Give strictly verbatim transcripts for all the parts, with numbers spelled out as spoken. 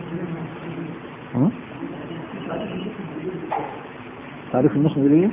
تعريف المسند إليه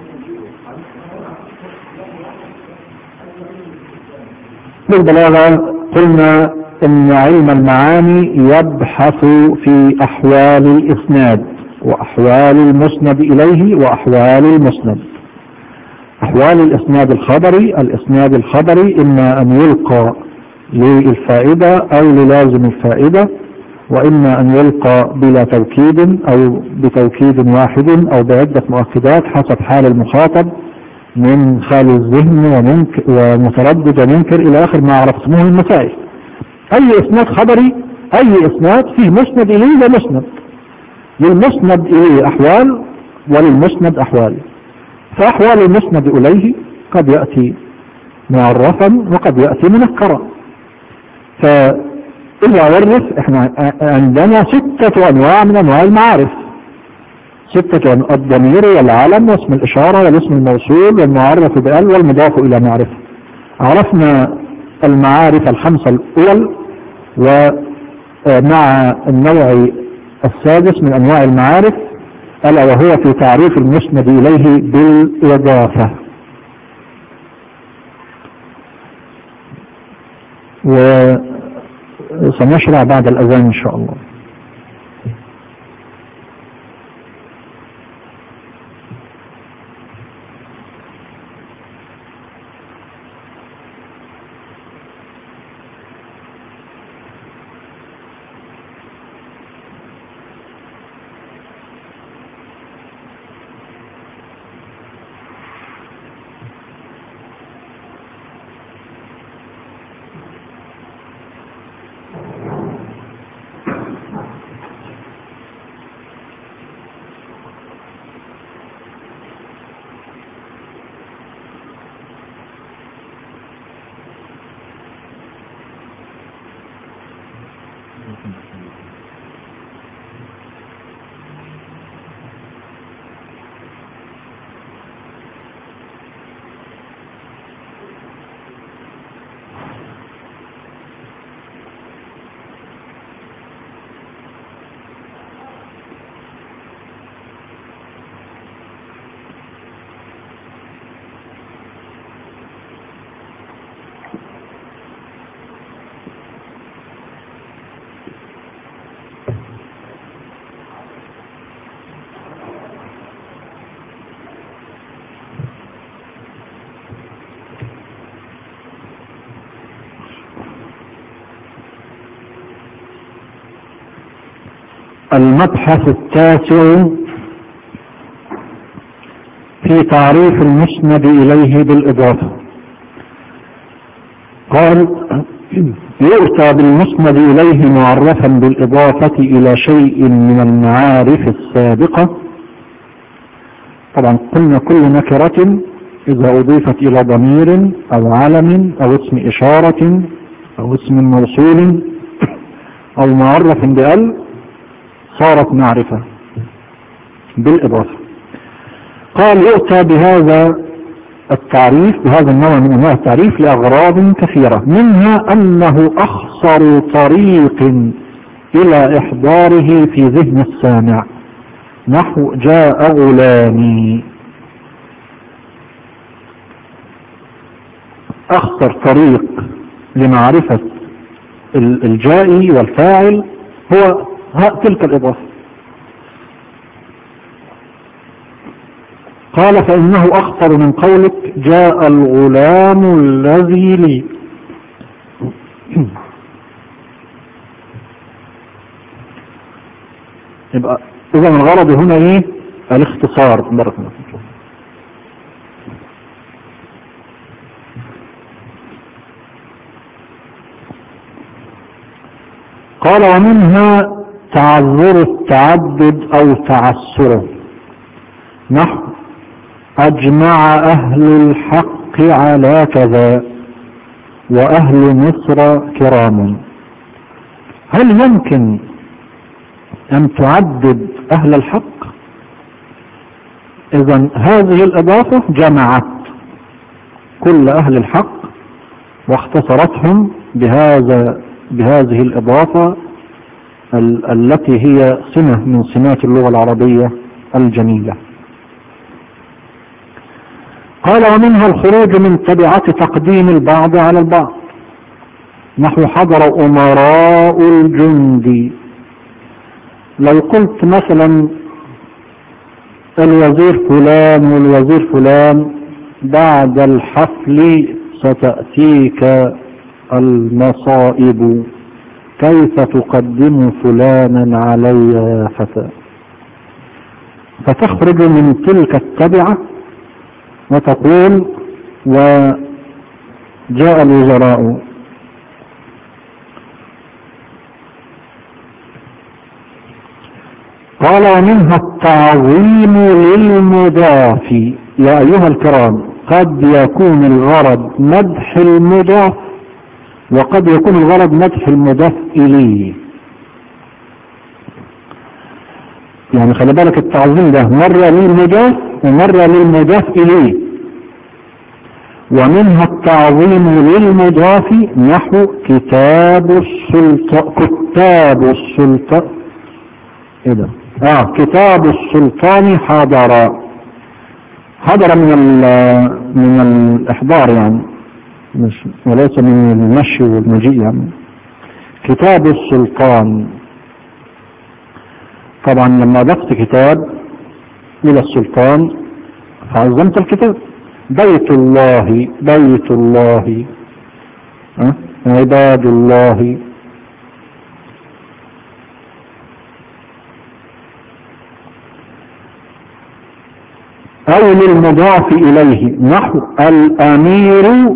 بالبلاغة قلنا إن علم المعاني يبحث في أحوال الإسناد وأحوال المسند إليه وأحوال المسند. أحوال الإسناد الخبري، الإسناد الخبري إما أن يلقى للفائدة أو للازم الفائدة، وإما أن يلقى بلا توكيد أو بتوكيد واحد أو بعدة مؤكدات حسب حال المخاطب من خالي الذهن ومتردد ومنكر إلى آخر ما عرفتموه المسائل. أي إسناد خبري، أي إسناد فيه مسند إليه ومسند، للمسند إليه أحوال وللمسند أحوال. فأحوال المسند إليه قد يأتي معرفا وقد يأتي منكرا. فإذا عرف، إحنا عندنا ستة أنواع من أنواع المعارف، ستة أنواع: الضمير والعلم واسم الإشارة والاسم الموصول والمعرف بأل والمضاف إلى معرفة. عرفنا المعارف الخمسة الأول، ومع النوع السادس من أنواع المعارف ألا وهو في تعريف المسند إليه بالإضافة. وسنشرع بعد الأذان إن شاء الله. المبحث التاسع في تعريف المسند إليه بالإضافة. قال: يؤتى بالمسند إليه معرفا بالإضافة إلى شيء من المعارف السابقة. طبعا قلنا كل نكرة إذا أضيفت إلى ضمير أو علم أو اسم إشارة أو اسم موصول أو معرف بأل صارت معرفة بالإضافة. قال: يؤتى بهذا التعريف، بهذا النوع من أنواع التعريف لأغراض كثيرة، منها أنه أخصر طريق إلى إحضاره في ذهن السامع، نحو جاء غلامي. أخصر طريق لمعرفة الجائي والفاعل هو تلك الإضافة. قال: فإنه أخطر من قولك جاء الغلام الذي لي. يبقى إذا الغرض هنا إيه؟ الاختصار. بارك الله فيك. قال: ومنها تعذر التعدد أو تعسره، نحو أجمع أهل الحق على كذا وأهل مصر كرام. هل يمكن أن تعدد أهل الحق؟ إذن هذه الإضافة جمعت كل أهل الحق واختصرتهم بهذا بهذه الإضافة ال التي هي سمة من سمات اللغة العربية الجميلة. قال ومنها الخروج من تبعة تقديم البعض على البعض، نحو حضر أمراء الجند. لو قلت مثلا الوزير فلان والوزير فلان بعد الحفل ستأتيك المصائب، كيف تقدم فلانا علي يا فتى؟ فتخرج من تلك التبعة وتقول وجاء الوزراء. قال ومنها التعظيم للمضاف. يا أيها الكرام، قد يكون الغرض مدح المضاف وقد يكون الغرض مدح المضاف إليه. يعني خلي بالك التعظيم ده مرة للمضاف ومرة للمضاف إليه. ومنها التعظيم للمضاف نحو كتاب السلطان، كتاب السلطان ايه ده؟ اه كتاب السلطان حضر، حضر من من الإحضار يعني، مش وليس من المشي والمجيء يعني. كتاب السلطان، طبعا لما ضفت كتاب إلى السلطان فعظمت الكتاب. بيت الله، بيت الله، أه؟ عباد الله. أو للمضاف إليه نحو الأمير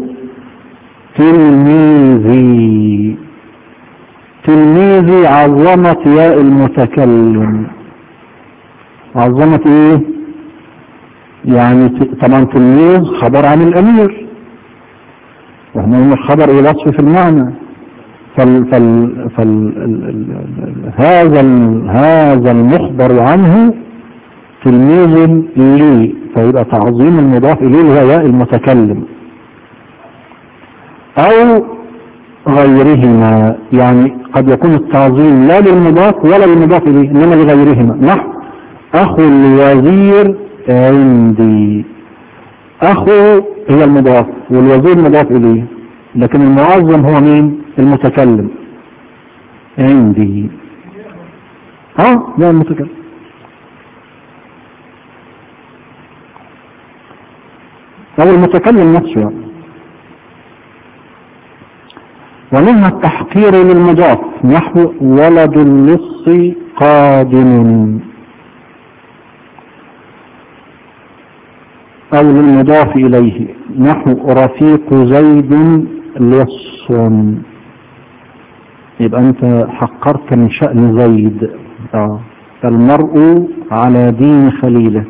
تلميذي. تلميذي عظمت ياء المتكلم، عظمت ايه يعني؟ طبعا تلميذ خبر عن الأمير، وهم الخبر إيه وصف في المعنى. فال فال فال هذا هذا المخبر عنه تلميذ لي، فيبقى تعظيم المضاف إليه هو ياء المتكلم. أو غيرهما، يعني قد يكون التعظيم لا للمضاف ولا للمضاف إليه إنما لغيرهما، نحو أخو الوزير عندي. أخو هي المضاف والوزير مضاف إليه، لكن المعظم هو مين؟ المتكلم. عندي ها ده المتكلم. أو المتكلم نفسه يعني. ومنها التحقير للمضاف نحو ولد اللص قادم. أو للمضاف إليه نحو رفيق زيد لص. يبقى أنت حقرت من شأن زيد. آه. المرء على دين خليله.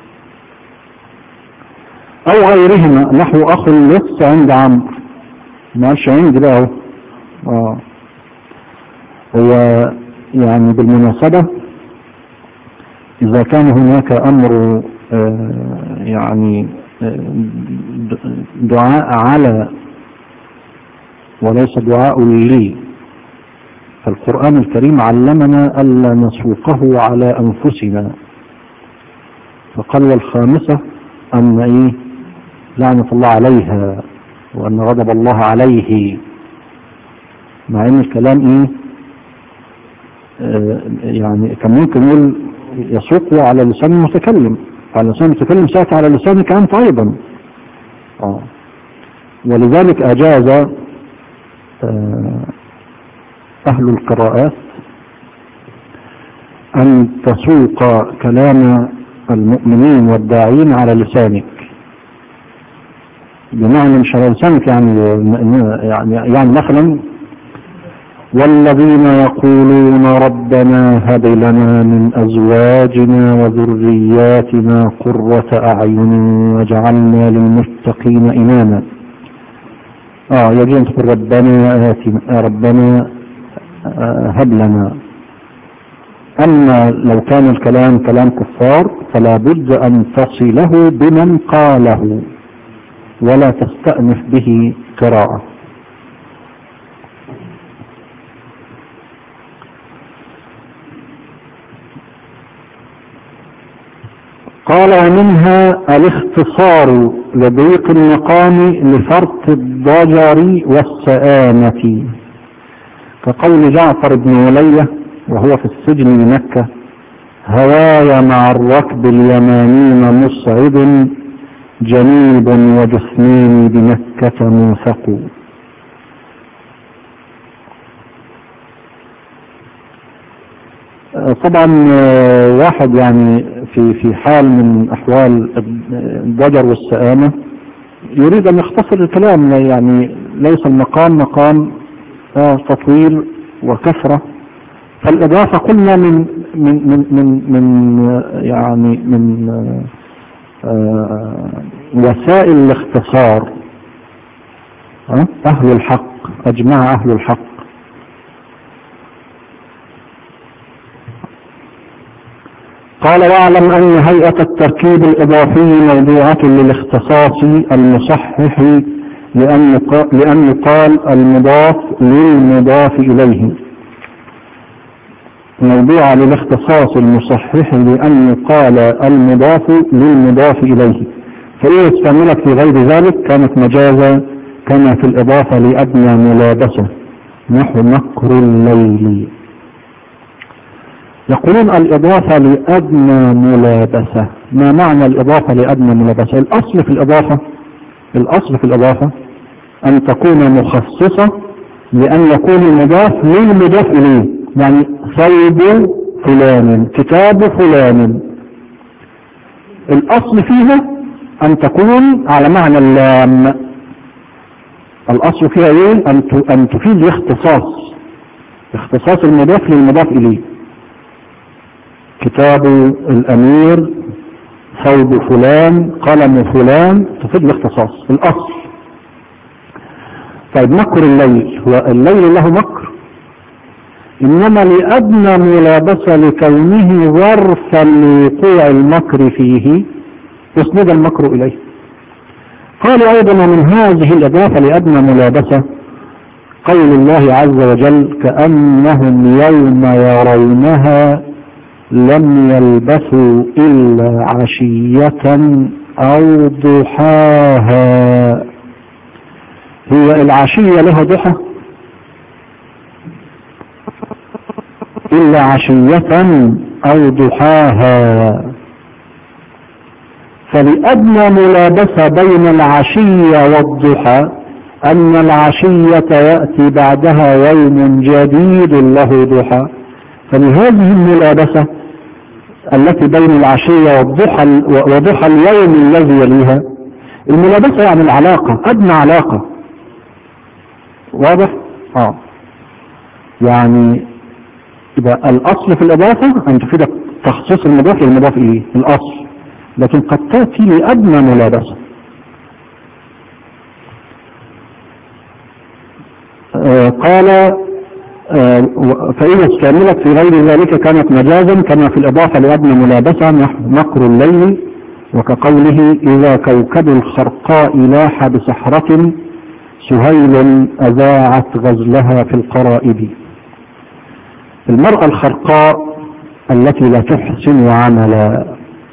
أو غيرهما نحو أخو اللص عند عمرو، ما قالش عندي بقى. اه هو يعني بالمناسبة إذا كان هناك أمر آه يعني دعاء على وليس دعاء لي، فالقرآن الكريم علمنا ألا نسوقه على أنفسنا، فقال والخامسة أن إيه لعنة الله عليها وأن غضب الله عليه، مع ان الكلام ايه آه يعني كان ممكن يقول يسوقه على لسان المتكلم، على لسان المتكلم ساعة على لسانك انت ايضا. اه ولذلك اجاز آه اهل القراءات ان تسوق كلام المؤمنين والداعين على لسانك، بمعنى مش على لسانك يعني يعني, يعني مثلا والذين يقولون ربنا هب لنا من أزواجنا وذرياتنا قرة أعين واجعلنا للمتقين إماما. آه يجب أن تقول ربنا آتنا ربنا هب لنا. أما لو كان الكلام كلام كفار فلا بد أن تصله بمن قاله ولا تستأنف به قراءة. قال ومنها الاختصار لضيق المقام لفرط الضجر والسآمة، كقول جعفر بن ولية وهو في السجن بمكة: هواي مع الركب اليمانين مصعد، جنيب وجثمين بمكة موثق. طبعا واحد يعني في في حال من احوال الضجر والسآمة يريد ان يختصر الكلام، يعني ليس المقام مقام تطويل وكثرة، فالاضافة قلنا من من من من, من يعني من وسائل الاختصار. اهل الحق اجمع اهل الحق. قال واعلم ان هيئة التركيب الاضافي موضوعة للاختصاص المصحح، لأن يقال المضاف للمضاف اليه، موضوعة للاختصاص المصحح لأن يقال المضاف للمضاف اليه، فإذا استعملت في غير ذلك كانت مجازا كما في الاضافة لأدنى ملابسة نحو مكر الليل. يقولون الإضافة لأدنى ملابسة. ما معنى الإضافة لأدنى ملابسة؟ الأصل في الإضافة الأصل في الإضافة أن تكون مخصصة لأن يكون المضاف للمضاف إليه، يعني ثوب فلان، كتاب فلان. الأصل فيها أن تكون على معنى اللام. الأصل فيها إيه؟ أن تفيد الاختصاص، اختصاص المضاف للمضاف إليه. كتاب الأمير، ثوب فلان، قلم فلان، تفيد الاختصاص الأصل. طيب مكر الليل، هو الليل له مكر، إنما لأدنى ملابسة لكونه ظرفا لوقوع المكر فيه يسند المكر إليه. قال أيضا من هذه الإضافة لأدنى ملابسة قول الله عز وجل: كأنهم يوم يرونها لم يلبثوا إلا عشية أو ضحاها. هي العشية لها ضحى؟ إلا عشية أو ضحاها. فلأدنى ملابسة بين العشية والضحى أن العشية يأتي بعدها يوم جديد له ضحى، فلهذه الملابسة التي بين العشية والضحى وضحى اليوم الذي يليها، الملابسة يعني العلاقة، أدنى علاقة. واضح؟ آه يعني إذا الأصل في الإضافة أن تفيد تخصيص المضاف للمضاف إليه الأصل، لكن قد تأتي لأدنى ملابسة. آه قال آه فإذا استعملت في غير ذلك كانت مجازا كما في الإضافة لأدنى ملابسة نحو مكر الليل، وكقوله: إذا كوكب الخرقاء لاح بسحرة سهيل أذاعت غزلها في القرائب. المرأة الخرقاء التي لا تحسن عملا.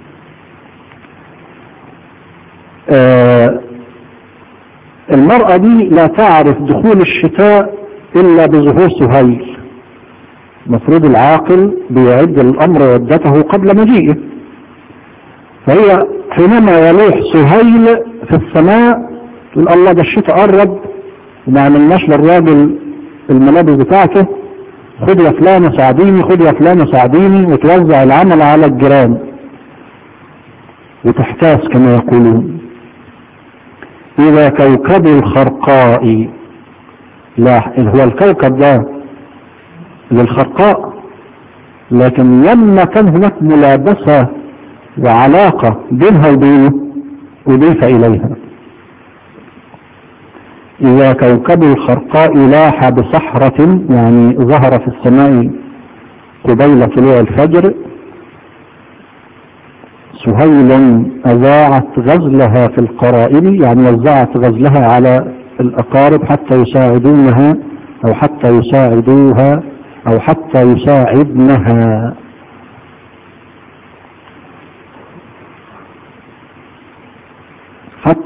آه المرأة دي لا تعرف دخول الشتاء إلا بظهور سهيل. مفروض العاقل بيعد الأمر عدته قبل مجيئه، فهي حينما يلوح سهيل في السماء تقول: الله ده الشتاء قرب وما عملناش للراجل الملابس بتاعته، خد يا فلانة ساعديني، خد يا فلانة ساعديني، وتوزع العمل على الجيران وتحتاس كما يقولون. إذا كوكب الخرقاء، لا هو الكوكب ده للخرقاء، لكن لما كان هناك ملابسة وعلاقة بينها وبينه أضيف إليها. إذا كوكب الخرقاء لاح بسحرة، يعني ظهر في السماء قبيل طلوع الفجر. سهيل أذاعت غزلها في القرائب، يعني وزعت غزلها على الأقارب حتى يساعدونها أو حتى يساعدوها أو حتى يساعدنها.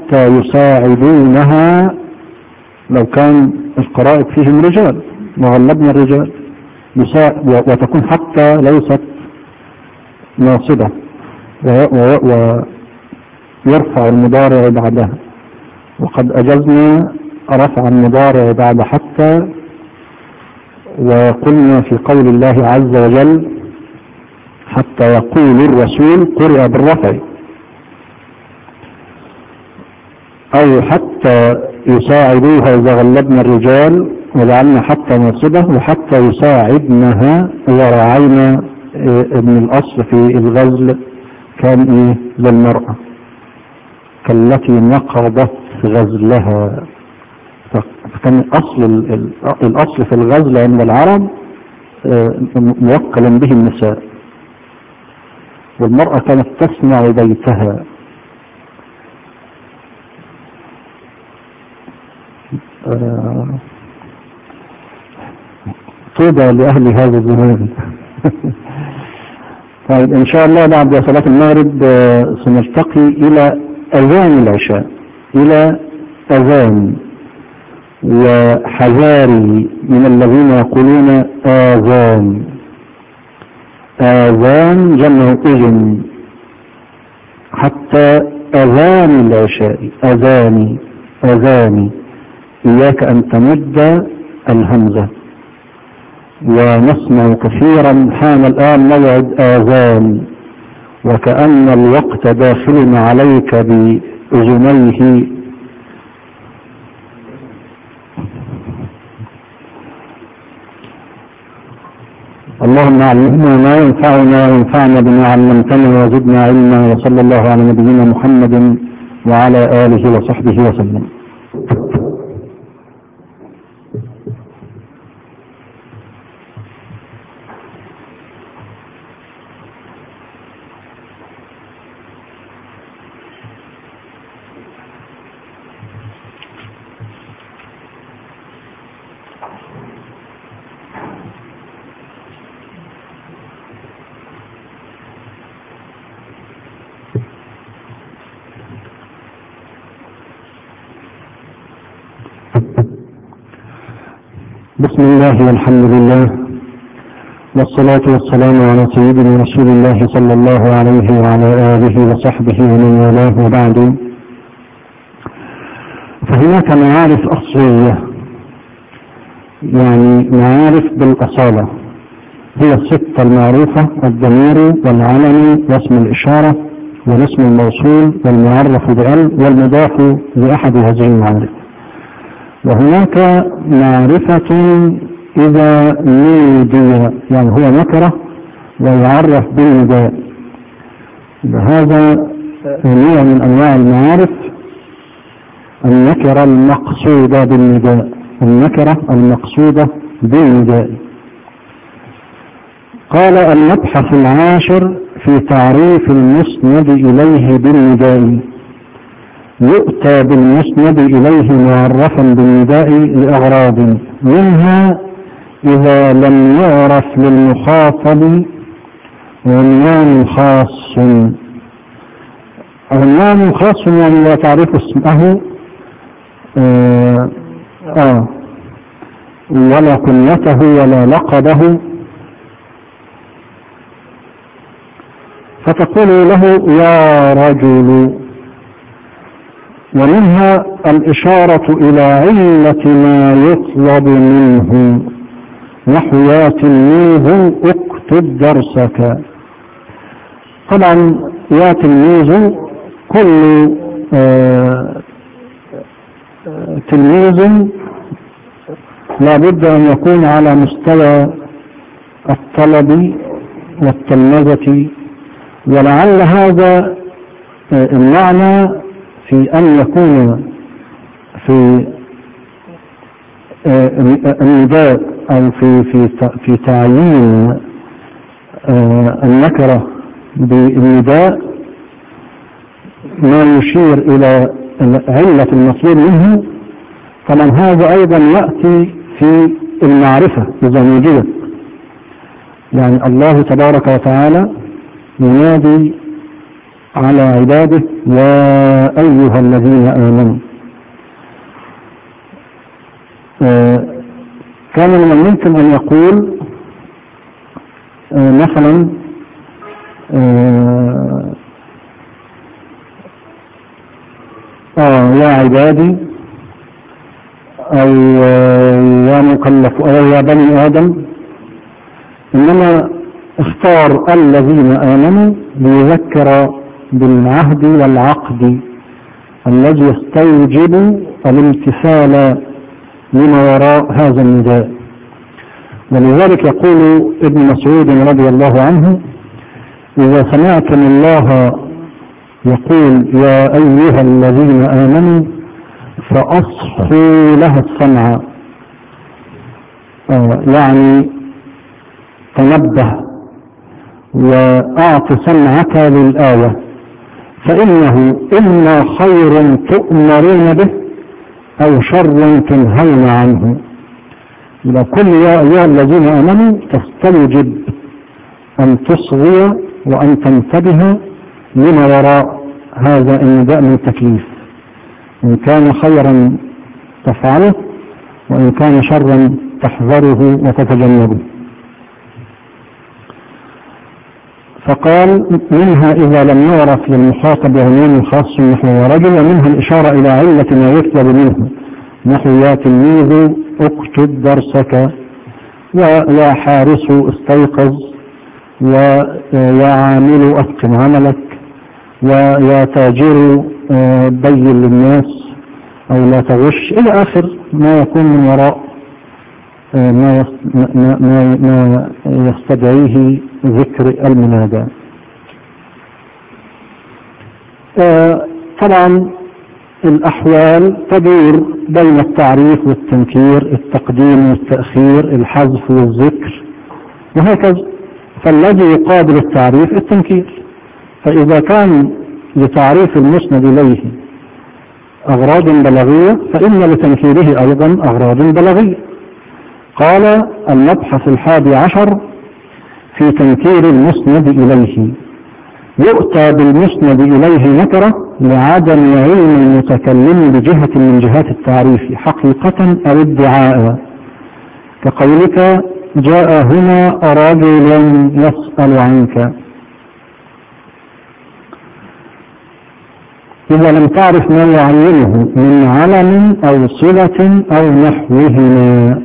حتى يساعدونها، لو كان القرائب فيهم رجال وغلبنا الرجال، وتكون حتى ليست ناصبة ويرفع المضارع بعدها، وقد أجزنا رفع المضارع بعد حتى، وقلنا في قول الله عز وجل حتى يقول الرسول قرئ بالرفع، أو حتى يساعدوها إذا غلبنا الرجال وجعلنا حتى ناصبة، وحتى يساعدنها ورعينا ابن الأصل في الغزل كان إيه للمرأة كالتي نقضت غزلها، فكان أصل الأصل في الغزل عند العرب موكلا به النساء، والمرأة كانت تصنع بيتها. طوبى لأهل هذا الزمان. طيب إن شاء الله بعد صلاة المغرب سنلتقي إلى أذان العشاء، إلى أذان، وحذاري من الذين يقولون آذان. آذان جمع أذن، حتى أذان العشاء، أذاني أذاني، إياك أن تمد الهمزة. ونسمع كثيرا حان الآن موعد آذان، وكأن الوقت داخل عليك بأذنيه. اللهم علمنا ما ينفعنا وانفعنا بما علمتنا وزدنا علما، وصلى الله على نبينا محمد وعلى آله وصحبه وسلم. بسم الله والحمد لله والصلاة والسلام على سيدنا رسول الله صلى الله عليه وعلى آله وصحبه ومن والاه، وبعد. فهناك معارف أصلية، يعني معارف بالأصالة، هي الستة المعروفة: الضمير والعلم واسم الإشارة والاسم الموصول والمعرف بأل والمضاف لأحد هذه المعارف. وهناك معرفة إذا نودي، يعني هو نكرة ويعرف بالنداء. هذا نوع من أنواع المعارف، النكرة المقصودة بالنداء، النكرة المقصودة بالنداء. قال المبحث العاشر في تعريف المسند إليه بالنداء: يؤتى بالمسند إليه معرفا بالنداء لأغراض، منها إذا لم يعرف للمخاطب عنوان خاص. عنوان خاص يعني لا تعرف اسمه آه آه ولا كنيته ولا لقبه، فتقول له يا رجل. ومنها الإشارة إلى علة ما يطلب منه، نحو يا تلميذ اكتب درسك. طبعا يا تلميذ، كل آه تلميذ لا بد أن يكون على مستوى الطلب والتلمذة، ولعل هذا آه المعنى في أن يكون في النداء أو في في في تعيين النكرة بالنداء ما يشير إلى علة المطلوب منه. طبعا هذا أيضا يأتي في المعرفة إذا وجدت، يعني الله تبارك وتعالى ينادي على عباده يا أيها الذين آمنوا. آه كان من الممكن أن يقول آه مثلا آه آه يا عبادي أو يا مكلف أو يا بني آدم، إنما اختار الذين آمنوا ليذكر بالعهد والعقد الذي يستوجب الامتثال لما وراء هذا النداء. ولذلك يقول ابن مسعود رضي الله عنه: إذا سمعتم الله يقول يا أيها الذين آمنوا فأصحوا لها السمع، آه يعني تنبه وأعط سمعك للآية، فإنه إما خير تؤمرون به أو شر تنهون عنه. إذا كل يا أيها الذين آمنوا تستوجب أن تصغي وأن تنتبه لما وراء هذا النداء من التكليف، إن كان خيرا تفعله وإن كان شرا تحذره وتتجنبه. فقال: منها إذا لم يعرف للمخاطب عموم خاص نحو ورجل، ومنها الإشارة إلى علة ما يطلب منه نحو يا تلميذ اكتب درسك، ويا حارس استيقظ، ويا عامل أتقن عملك، ويا تاجر بين للناس أو لا تغش، إلى آخر ما يكون من وراء ما ما ما يستدعيه ذكر المنادى. طبعا الأحوال تدور بين التعريف والتنكير، التقديم والتأخير، الحذف والذكر، وهكذا. فالذي يقابل التعريف التنكير. فإذا كان لتعريف المسند إليه أغراض بلاغية فإن لتنكيره أيضا أغراض بلاغية. قال: المبحث الحادي عشر في تنكير المسند إليه: يؤتى بالمسند إليه نكرة لعدم علم المتكلم بجهة من جهات التعريف حقيقة أو ادعاء، كقولك جاء هنا رجل يسأل عنك. إذا لم تعرف ما يعلمه من علم أو صلة أو نحوهما،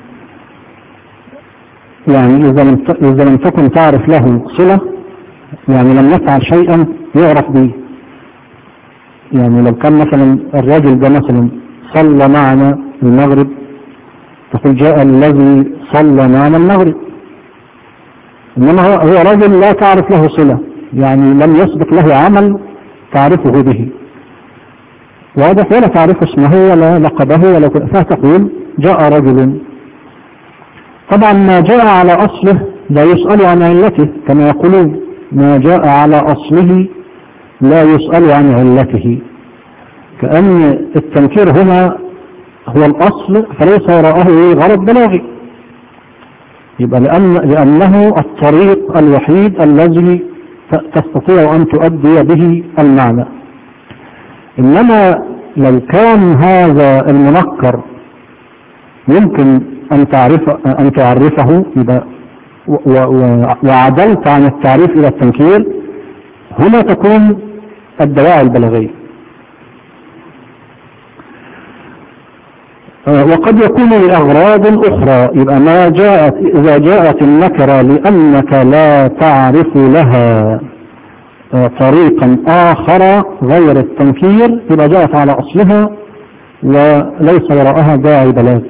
يعني إذا لم إذا لم تكن تعرف له صلة، يعني لم يفعل شيئا يعرف به. يعني لو كان مثلا الرجل ده مثلا صلى معنا المغرب، تقول جاء الذي صلى معنا المغرب، إنما هو رجل لا تعرف له صلة، يعني لم يسبق له عمل تعرفه به، واضح، ولا تعرف اسمه ولا لقبه ولا كده، فتقول جاء رجل. طبعا ما جاء على أصله لا يسأل عن علته، كما يقولون ما جاء على أصله لا يسأل عن علته، كأن التنكير هنا هو الأصل فليس وراءه غرض بلاغي، يبقى لأن لأنه الطريق الوحيد الذي تستطيع أن تؤدي به المعنى. إنما لو كان هذا المنكر يمكن أن تعرف أن تعرفه وعدلت عن التعريف إلى التنكير، هنا تكون الدواعي البلاغية. وقد يكون لأغراض أخرى، يبقى ما جاءت إذا جاءت النكرة لأنك لا تعرف لها طريقا آخر غير التنكير، يبقى جاءت على أصلها وليس وراءها داعي بلاغ.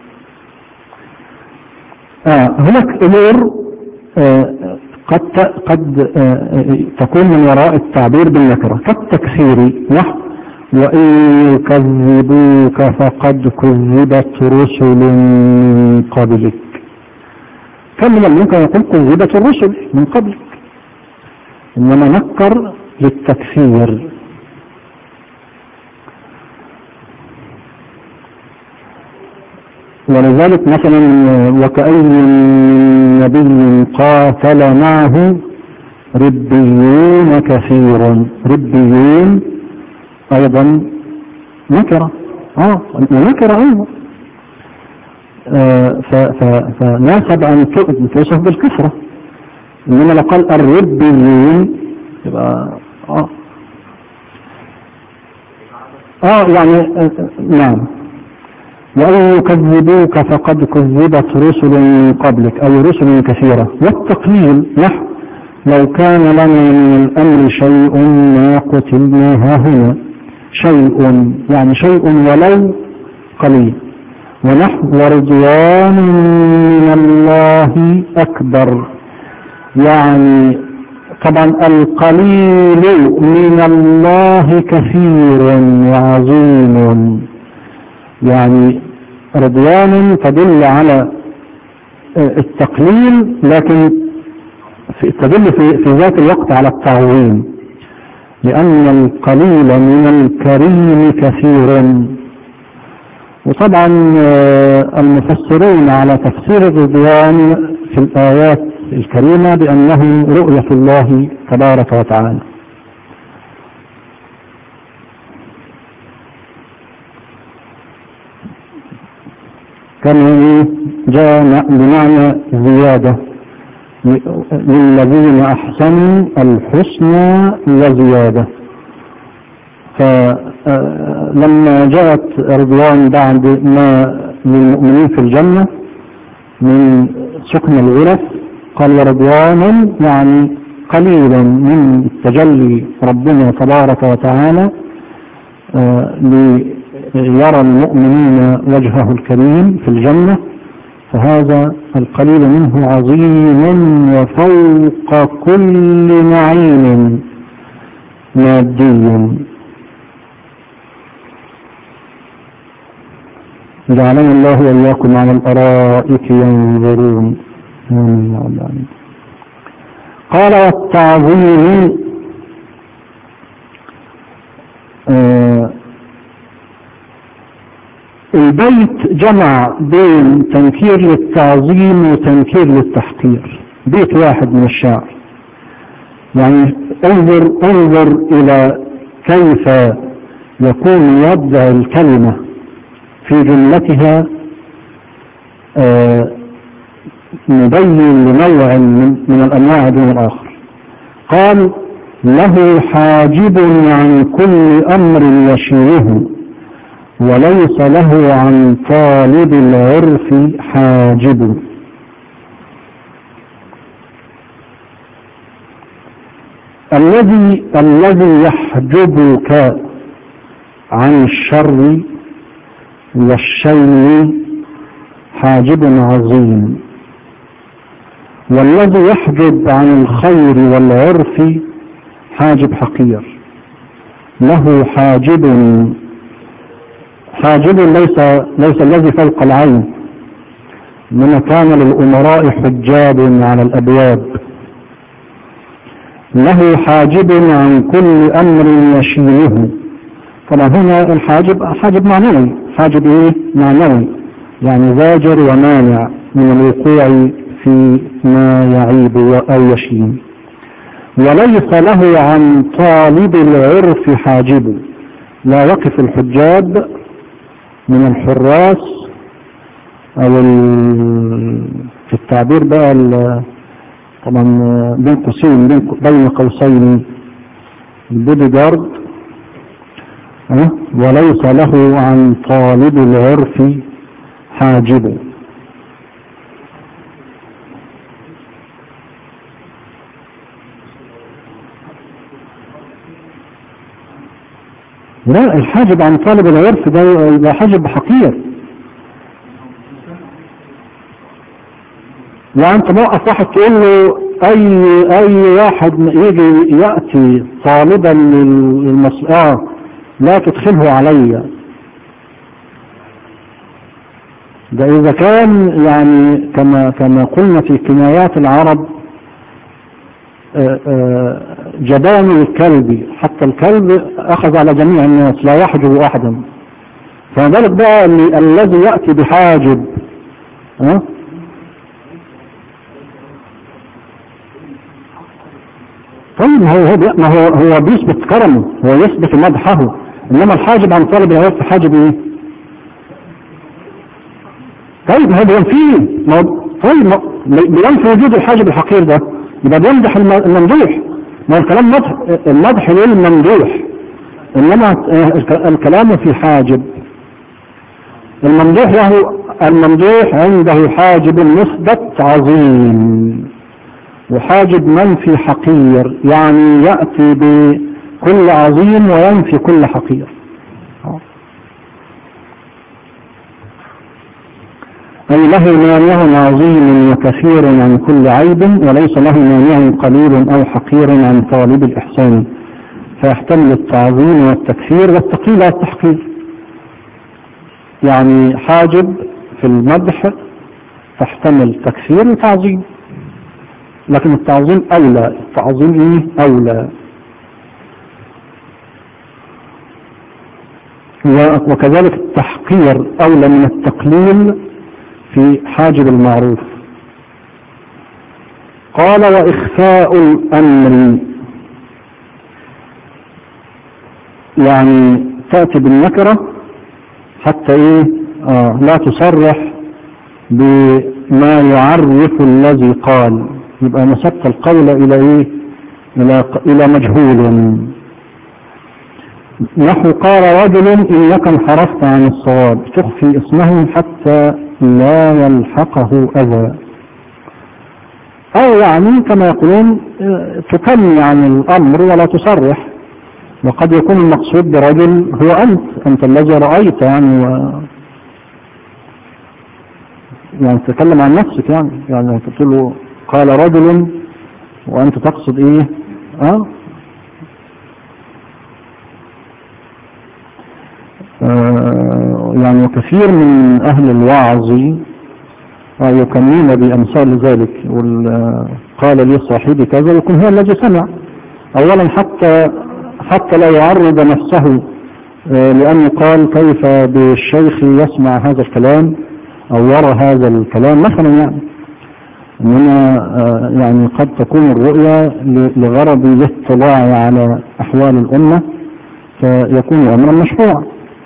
آه هناك أمور آه قد قد آه تكون من وراء التعبير بالنكرة كالتكثير، نحو وإن يكذبوك فقد كذبت رسل من قبلك. كم من الممكن يقول كذبت الرسل من قبلك، إنما نكر للتكثير. ولذلك مثلا وكأي من نبي قاتل معه ربيون كثير. ربيون أيضا نكرة، اه نكرة أيضا، آه فناسب أن توصف بالكثرة، إنما لو قال الربيون يبقى اه اه يعني آه نعم. وأن يكذبوك فقد كذبت رسل من قبلك، أي رسل كثيرة. والتقليل نحو لو كان لنا من الأمر شيء ما قتلنا هاهنا. شيء يعني شيء ولو قليل. ونحو ورضوان من الله أكبر، يعني طبعا القليل من الله كثير وعظيم، يعني رضوان تدل على التقليل لكن تدل في, في ذات الوقت على التعظيم، لأن القليل من الكريم كثير. وطبعا المفسرون على تفسير الرضوان في الآيات الكريمة بأنه رؤية الله تبارك وتعالى. كما جاء بمعنى زيادة للذين أحسنوا الحسنى وزيادة. فلما جاءت رضوان بعد ما للمؤمنين في الجنة من سكن الغرف قال ورضوان يعني قليلا من تجلي ربنا تبارك وتعالى ليرى المؤمنين وجهه الكريم في الجنة، فهذا القليل منه عظيم وفوق كل نعيم مادي. جعلنا الله وإياكم على الأرائك ينظرون. قال والتعظيم آه البيت جمع بين تنكير للتعظيم وتنكير للتحقير، بيت واحد من الشعر. يعني انظر انظر إلى كيف يكون يبدأ الكلمة في جملتها آه مبين لنوع من الأنواع دون الآخر. قال له حاجب عن كل أمر يشيره وليس له عن طالب العرف حاجب. الذي الذي يحجبك عن الشر والشيء حاجب عظيم، والذي يحجب عن الخير والعرف حاجب حقير. له حاجب، حاجب ليس ليس الذي فوق العين، من كان للأمراء حجاب على الأبواب. له حاجب عن كل أمر يشيله. طبعا هنا الحاجب حاجب معنوي، حاجب ايه معنوي، يعني زاجر ومانع من الوقوع في ما يعيب أو يشين. وليس له عن طالب العرف حاجب، لا يقف الحجاب من الحراس او في التعبير بقى طبعا بين قوسين بين قوسين البودي جارد، وليس له عن طالب العرف حاجب. لا، الحاجب عن طالب العرف ده ده حاجب حقير. وانت موقف واحد تقول له اي اي واحد يجي ياتي طالبا للمسألة لا تدخله علي. ده اذا كان يعني كما كما قلنا في كنايات العرب جبان الكلب، حتى الكلب اخذ على جميع الناس لا يحجب احدا، فذلك بقى الذي يأتي بحاجب ها طيب ما هو هو بي- ما هو هو بيثبت كرمه، هو يثبت مدحه، انما الحاجب عن طالب العرف حاجب ايه؟ طيب ما هو بينفيه، ما هو طيب ما بينفي وجود الحاجب الحقير ده، يبقى بيمدح الم- الممدوح. ما هو الكلام مدح، المدح للممدوح، انما الك- الكلام في حاجب الممدوح له. الممدوح عنده حاجب مثبت عظيم، وحاجب منفي حقير، يعني يأتي بكل عظيم وينفي كل حقير. أي له مانع عظيم وكثير عن كل عيب، وليس له مانع قليل أو حقير عن طالب الإحسان، فيحتمل التعظيم والتكفير والتقليل والتحقير. يعني حاجب في المدح تحتمل تكفير وتعظيم، لكن التعظيم أولى. التعظيم إيه؟ أولى. وكذلك التحقير أولى من التقليل في حاجب المعروف. قال وإخفاء الأمر، يعني تأتي بالنكرة حتى إيه؟ آه لا تصرح بما يعرف الذي قال، يبقى نسبت القول إلى إيه؟ إلى, إلى مجهول. نحو قال رجل إنك انحرفت عن الصواب، تخفي اسمه حتى لا يلحقه أذى، أو يعني كما يقولون تكني عن الأمر ولا تصرح. وقد يكون المقصود برجل هو أنت أنت الذي رأيت، يعني و... يعني تتكلم عن نفسك، يعني يعني تقول له قال رجل وأنت تقصد إيه؟ أه؟ آه يعني وكثير من أهل الوعظ يكنون بأمثال ذلك، قال لي صاحبي كذا، يكون هو الذي سمع. أولا حتى حتى لا يعرض نفسه، آه لأنه قال كيف بالشيخ يسمع هذا الكلام أو يرى هذا الكلام مثلا، يعني إنما آه يعني قد تكون الرؤيا لغرض الاطلاع على أحوال الأمة، فيكون أمرا مشروعا.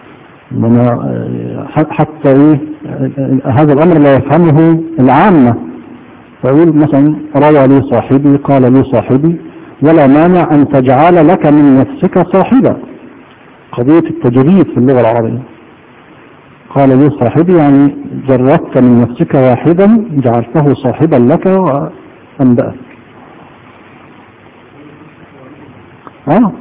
حتى إيه هذا الأمر لا يفهمه العامة، فيقول مثلا روى لي صاحبي، قال لي صاحبي، ولا مانع أن تجعل لك من نفسك صاحبا. قضية التجريد في اللغة العربية، قال لي صاحبي يعني جردت من نفسك واحدا جعلته صاحبا لك وأنبأك. آه.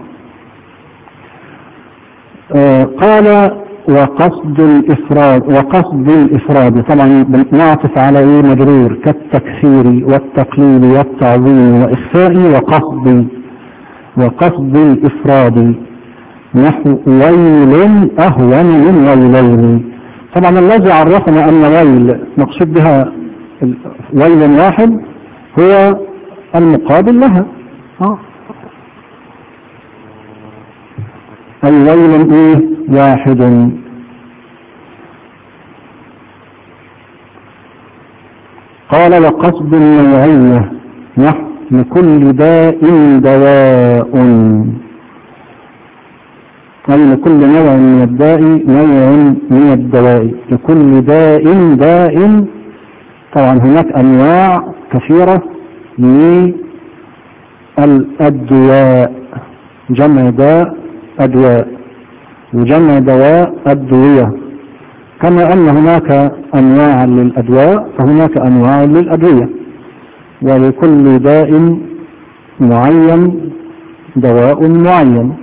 آه قال وقصد الإفراد، وقصد الإفراد طبعا نعطف على إيه؟ مجرور، كالتكثير والتقليل والتعظيم وإخفاء وقصد. وقصد الإفراد نحو ويل أهون من ويلين. طبعا الذي عرفنا أن ويل مقصود بها ويل واحد هو المقابل لها، آه. أي ويل إيه؟ واحد. قال وقصد النوعية نحو لكل داء دواء، أي لكل نوع من الداء نوع من الدواء. لكل داء داء، طبعا هناك أنواع كثيرة للأدواء، جمع داء أدواء، وجمع دواء أدوية. كما أن هناك أنواع للأدواء فهناك أنواع للأدوية، ولكل داء معين دواء معين.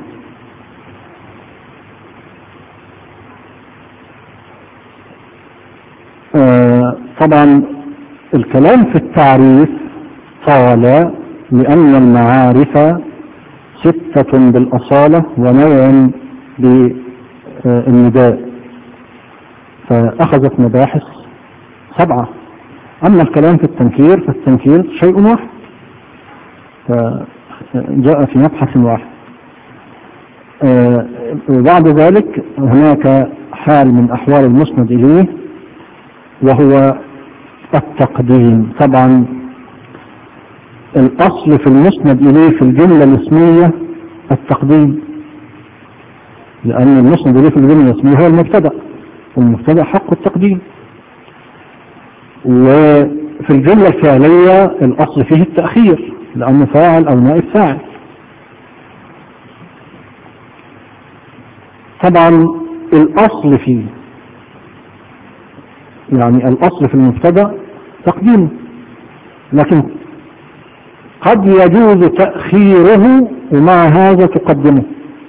آه طبعا الكلام في التعريف طال، لأن المعارف ستة بالأصالة ونوع بالنداء، فأخذت مباحث سبعة. أما الكلام في التنكير فالتنكير شيء واحد، فجاء في مبحث واحد. وبعد ذلك هناك حال من أحوال المسند إليه وهو التقديم. طبعا الأصل في المسند إليه في الجملة الاسمية التقديم، لأن المسند إليه في الجملة الاسمية هو المبتدأ، والمبتدأ حق التقديم. وفي الجملة الفعلية الأصل فيه التأخير لأنه فاعل أو نائب فاعل. طبعا الأصل فيه يعني الأصل في المبتدأ تقديمه، لكن قد يجوز تأخيره ومع هذا تقدمه.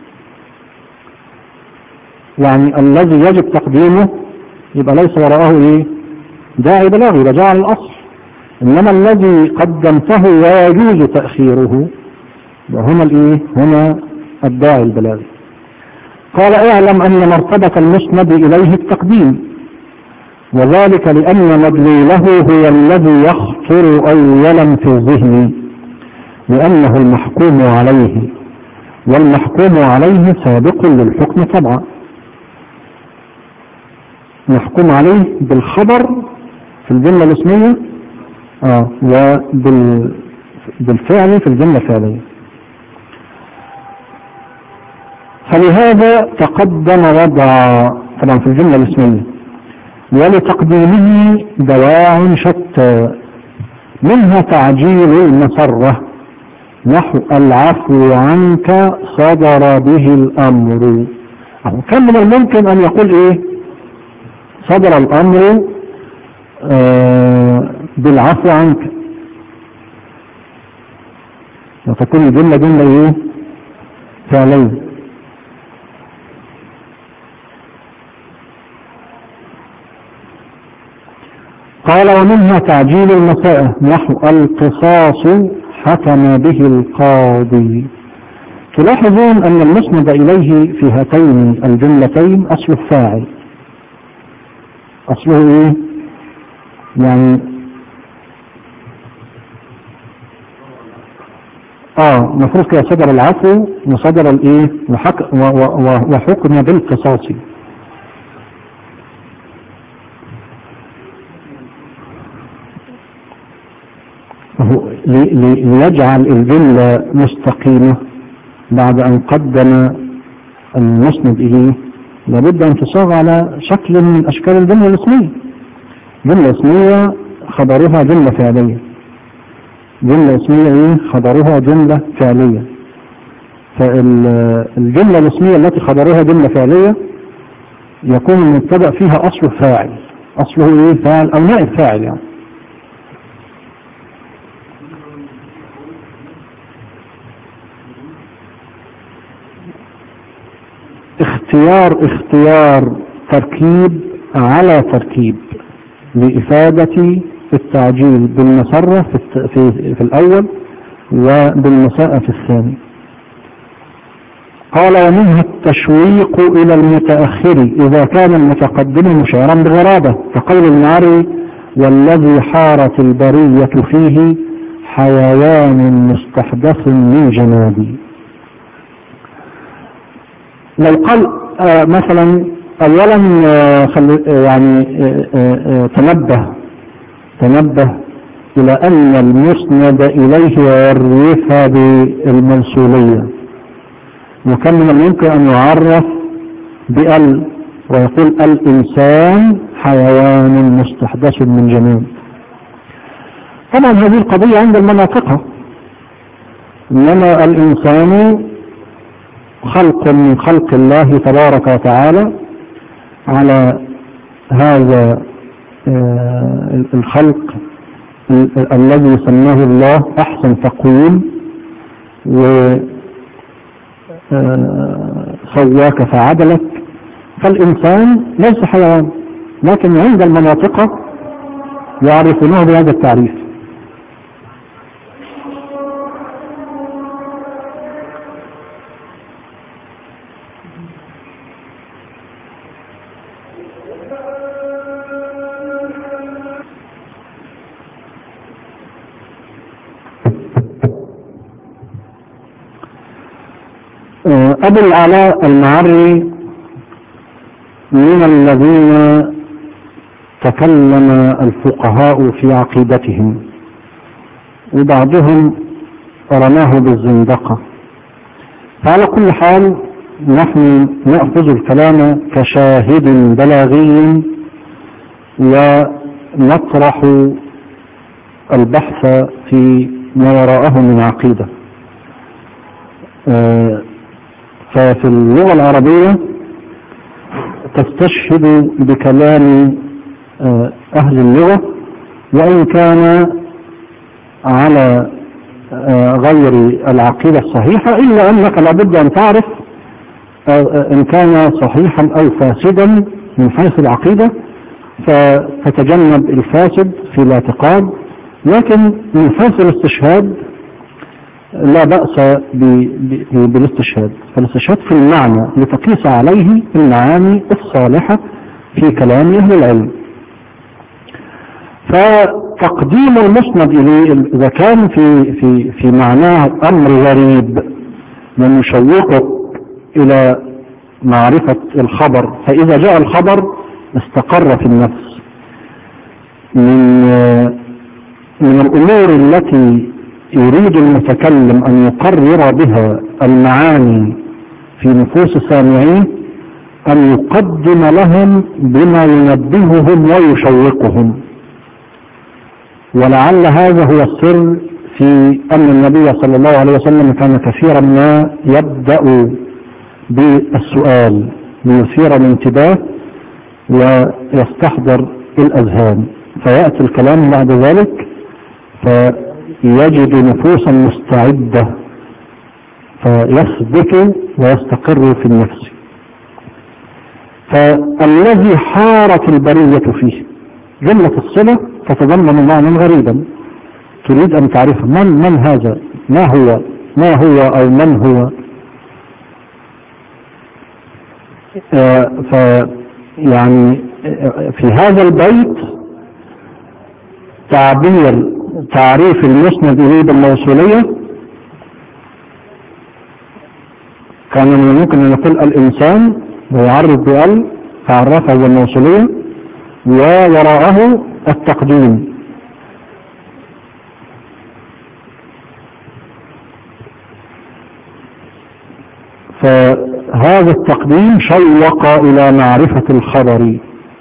يعني الذي يجب تقديمه يبقى ليس وراءه ايه داعي بلاغي، يبقى جاء على الأصل. إنما الذي قدمته ويجوز تأخيره هنا الايه هنا الداعي البلاغي. قال اعلم أن مرتبة المسند إليه التقديم، وذلك لأن مدلوله هو الذي يخطر أولا في الذهن لأنه المحكوم عليه، والمحكوم عليه سابق للحكم طبعا. محكوم عليه بالخبر في الجملة الاسمية آه وبالفعل في الجملة الفعلية. فلهذا تقدم وضع طبعا في الجملة الاسمية، ولتقديمه دواع شتى، منها تعجيل المسرة نحو العفو عنك صدر به الأمر. كان من الممكن أن يقول إيه صدر الأمر آه بالعفو عنك، وتكون الجملة جملة إيه فعلية. قال ومنها تعجيل المساء نحو القصاص حكم به القاضي. تلاحظون أن المسند إليه في هاتين الجملتين أصل الفاعل. أصله إيه يعني آه مفروض كده صدر العفو وصدر الإيه وحك وحكم بالقصاص. ليجعل الجملة مستقيمة بعد أن قدم المسند إليه لابد أن تصاغ على شكل من أشكال الجملة الاسمية. جملة اسمية خبرها جملة فعلية، جملة اسمية إيه خبرها جملة فعلية. فالجملة الاسمية التي خبرها جملة فعلية يكون المبتدأ فيها أصله فاعل، أصله إيه فاعل أو نائب فاعل يعني. اختيار اختيار تركيب على تركيب لإفادة التعجيل بالمسرة في, في, في الأول وبالمساءة في الثاني. قال ومنها التشويق إلى المتأخر إذا كان المتقدم مشعرا بغرابة، كقول المعري والذي حارت البرية فيه حيوان مستحدث من جنابي. لو قال آه مثلا اولا آه يعني آه آه تنبه تنبه الى ان المسند اليه يعرف بالموصولية، وكان من الممكن ان يعرف بال ويقول الانسان حيوان مستحدث من جنين. طبعا هذه القضية عند المناطق، انما الانسان خلق من خلق الله تبارك وتعالى على هذا الخلق الذي سماه الله أحسن تقويم وسواك فعدلك. فالإنسان ليس حيوان، لكن عند المناطق يعرفونه بهذا التعريف. أبو العلاء المعري من الذين تكلم الفقهاء في عقيدتهم، وبعضهم رماه بالزندقة. فعلى كل حال نحن نأخذ الكلام كشاهد بلاغي ونطرح البحث في ما وراءه من عقيدة. ففي اللغة العربية تستشهد بكلام أهل اللغة وإن كان على غير العقيدة الصحيحة، إلا أنك لابد أن تعرف إن كان صحيحا أو فاسدا من حيث العقيدة، فتتجنب الفاسد في الاعتقاد. لكن من حيث الاستشهاد لا بأس بالاستشهاد، فالاستشهاد في المعنى لتقيس عليه المعاني الصالحة في كلام أهل العلم. فتقديم المسند إليه إذا كان في في في معناه أمر غريب من يشوقك إلى معرفة الخبر، فإذا جاء الخبر استقر في النفس. من من الأمور التي يريد المتكلم أن يقرر بها المعاني في نفوس سامعيه أن يقدم لهم بما ينبههم ويشوقهم. ولعل هذا هو السر في أن النبي صلى الله عليه وسلم كان كثيرا ما يبدأ بالسؤال ليثير الانتباه ويستحضر الأذهان، فيأتي الكلام بعد ذلك فيجد نفوسا مستعدة فيثبت ويستقر في النفس. فالذي حارت البرية فيه جملة الصلة تتضمن معنى غريبا تريد أن تعرف من من هذا، ما هو ما هو أو من هو. آه فيعني في هذا البيت تعبير تعريف المسند إليه بالموصولية كان من الممكن أن يقول الإنسان ويعرف بأل فعرفه بالموصولية ووراءه التقديم. فهذا التقديم شوق إلى معرفة الخبر.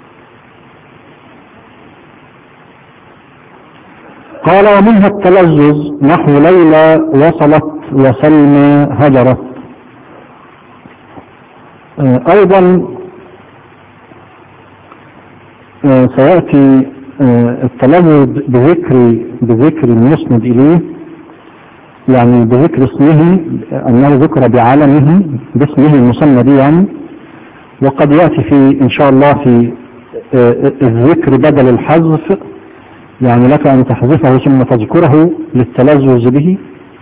قال ومنها التلذذ نحو ليلى وصلت وسلمى هجرت. أيضا سيأتي التلذذ بذكر بذكر المسند إليه، يعني بذكر اسمه أنه ذكر بعلمه باسمه المسند يعني. وقد يأتي في إن شاء الله في الذكر بدل الحذف، يعني لك أن تحذفه ثم تذكره للتلذذ به،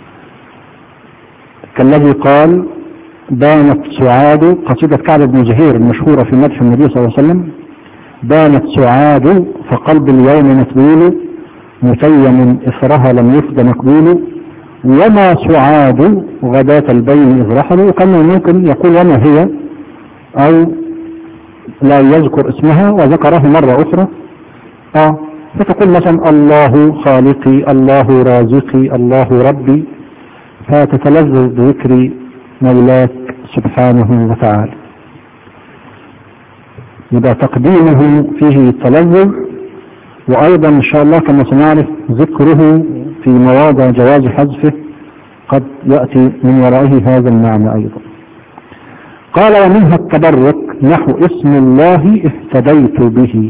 كالذي قال بانت سعاد، قصيدة كعب بن زهير المشهورة في مدح النبي صلى الله عليه وسلم، بانت سعاد فقلب اليوم متبول متيم إثرها لم يفد مقبول وما سعاد غداة البين إذ رحلوا. وكان ممكن يقول وما هي أو لا يذكر اسمها وذكره مرة أخرى آه فتقول مثلا الله خالقي الله رازقي الله ربي، فتتلذذ بذكر مولاك سبحانه وتعالى. يبقى تقديمه فيه التلذذ، وأيضا إن شاء الله كما سنعرف ذكره في مواضع جواز حذفه قد يأتي من ورائه هذا المعنى أيضا. قال ومنها التبرك نحو اسم الله اهتديت به.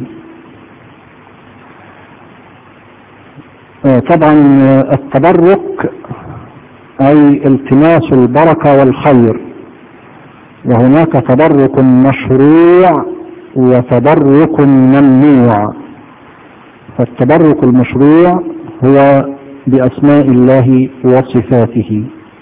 طبعا التبرك أي التماس البركة والخير، وهناك تبرك مشروع وتبرك ممنوع. فالتبرك المشروع هو بأسماء الله وصفاته.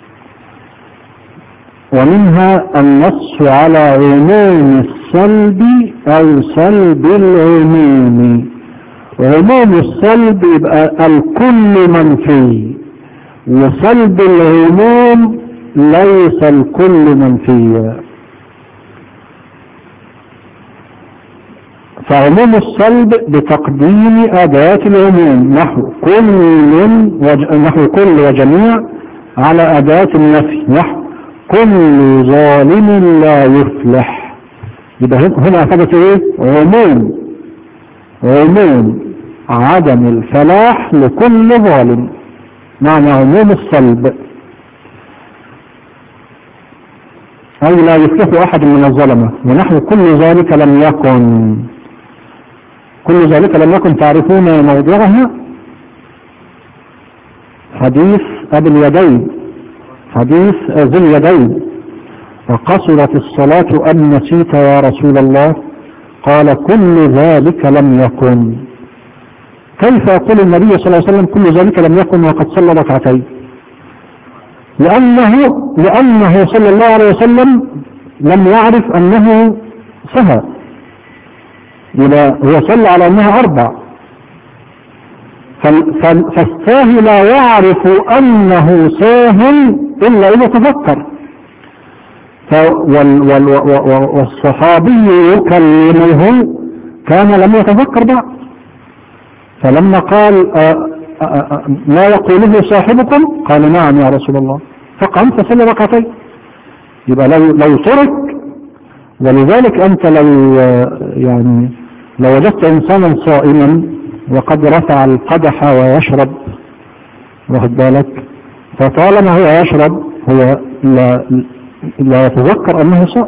ومنها النص على عموم السلب أو سلب العموم. عموم السلب يبقى الكل منفي، وسلب العموم ليس الكل منفيا. فعموم الصلب بتقديم أداة العموم نحو كل وج... نحو كل وجميع على أداة النفي نحو كل ظالم لا يفلح. يبقى هنا أخذت إيه؟ عموم عموم عدم الفلاح لكل ظالم، معنى عموم الصلب أي لا يفلح أحد من الظلمة، ونحو كل ذلك لم يكن. كل ذلك لم يكن تعرفون موضوعها؟ حديث أبي اليدين، حديث ذي اليدين، وقصرت الصلاة أم نسيت يا رسول الله؟ قال كل ذلك لم يكن. كيف يقول النبي صلى الله عليه وسلم كل ذلك لم يكن وقد صلى ركعتين؟ لأنه, لأنه صلى الله عليه وسلم لم يعرف أنه سهى، هو صلى على أنها أربع، فالساهي لا يعرف أنه ساه إلا إذا تذكر. والصحابي يكلمه كان لم يتذكر بعد، فلما قال ما يقوله صاحبكم؟ قال نعم يا رسول الله، فقام فصلى ركعتين. يبقى لو, لو ترك. ولذلك أنت لو يعني لو وجدت إنسانا صائما وقد رفع القدح ويشرب، واخد بالك، فطالما هو يشرب هو لا, لا يتذكر أنه صائم.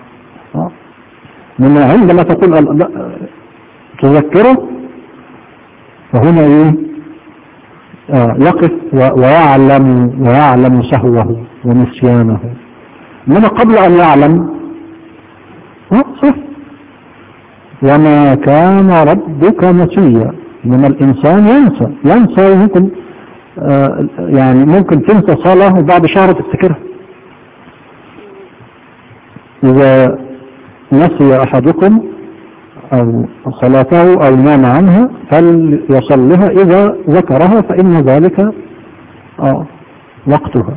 لما عندما تقول تذكره فهنا ايه آه يقف ويعلم ويعلم سهوه ونسيانه. انما قبل ان يعلم صح. وما كان ربك نسيا، من الانسان ينسى ينسى ممكن آه يعني ممكن تنسى صلاة وبعد شهر تفتكرها. اذا نسي احدكم أو صلاته أو نام عنها فليصلها إذا ذكرها فإن ذلك آه وقتها.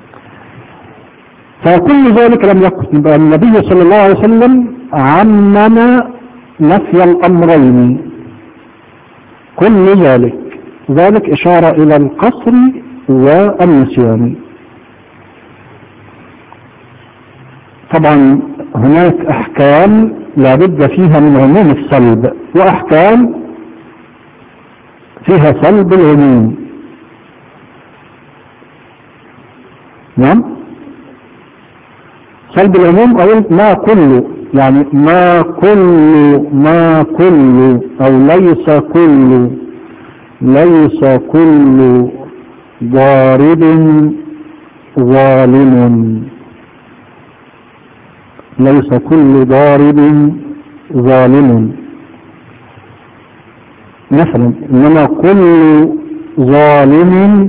فكل ذلك لم يكن. يبقى النبي صلى الله عليه وسلم عمم نفي الأمرين كل ذلك، ذلك إشارة إلى القصر والنسيان. طبعا هناك أحكام لا بد فيها من عموم الصلب، وأحكام فيها صلب العموم. نعم، صلب العموم أو ما كله، يعني ما كل ما كل أو ليس كل ليس كل ضارب ظالم، ليس كل ضارب ظالم مثلا، إنما كل ظالم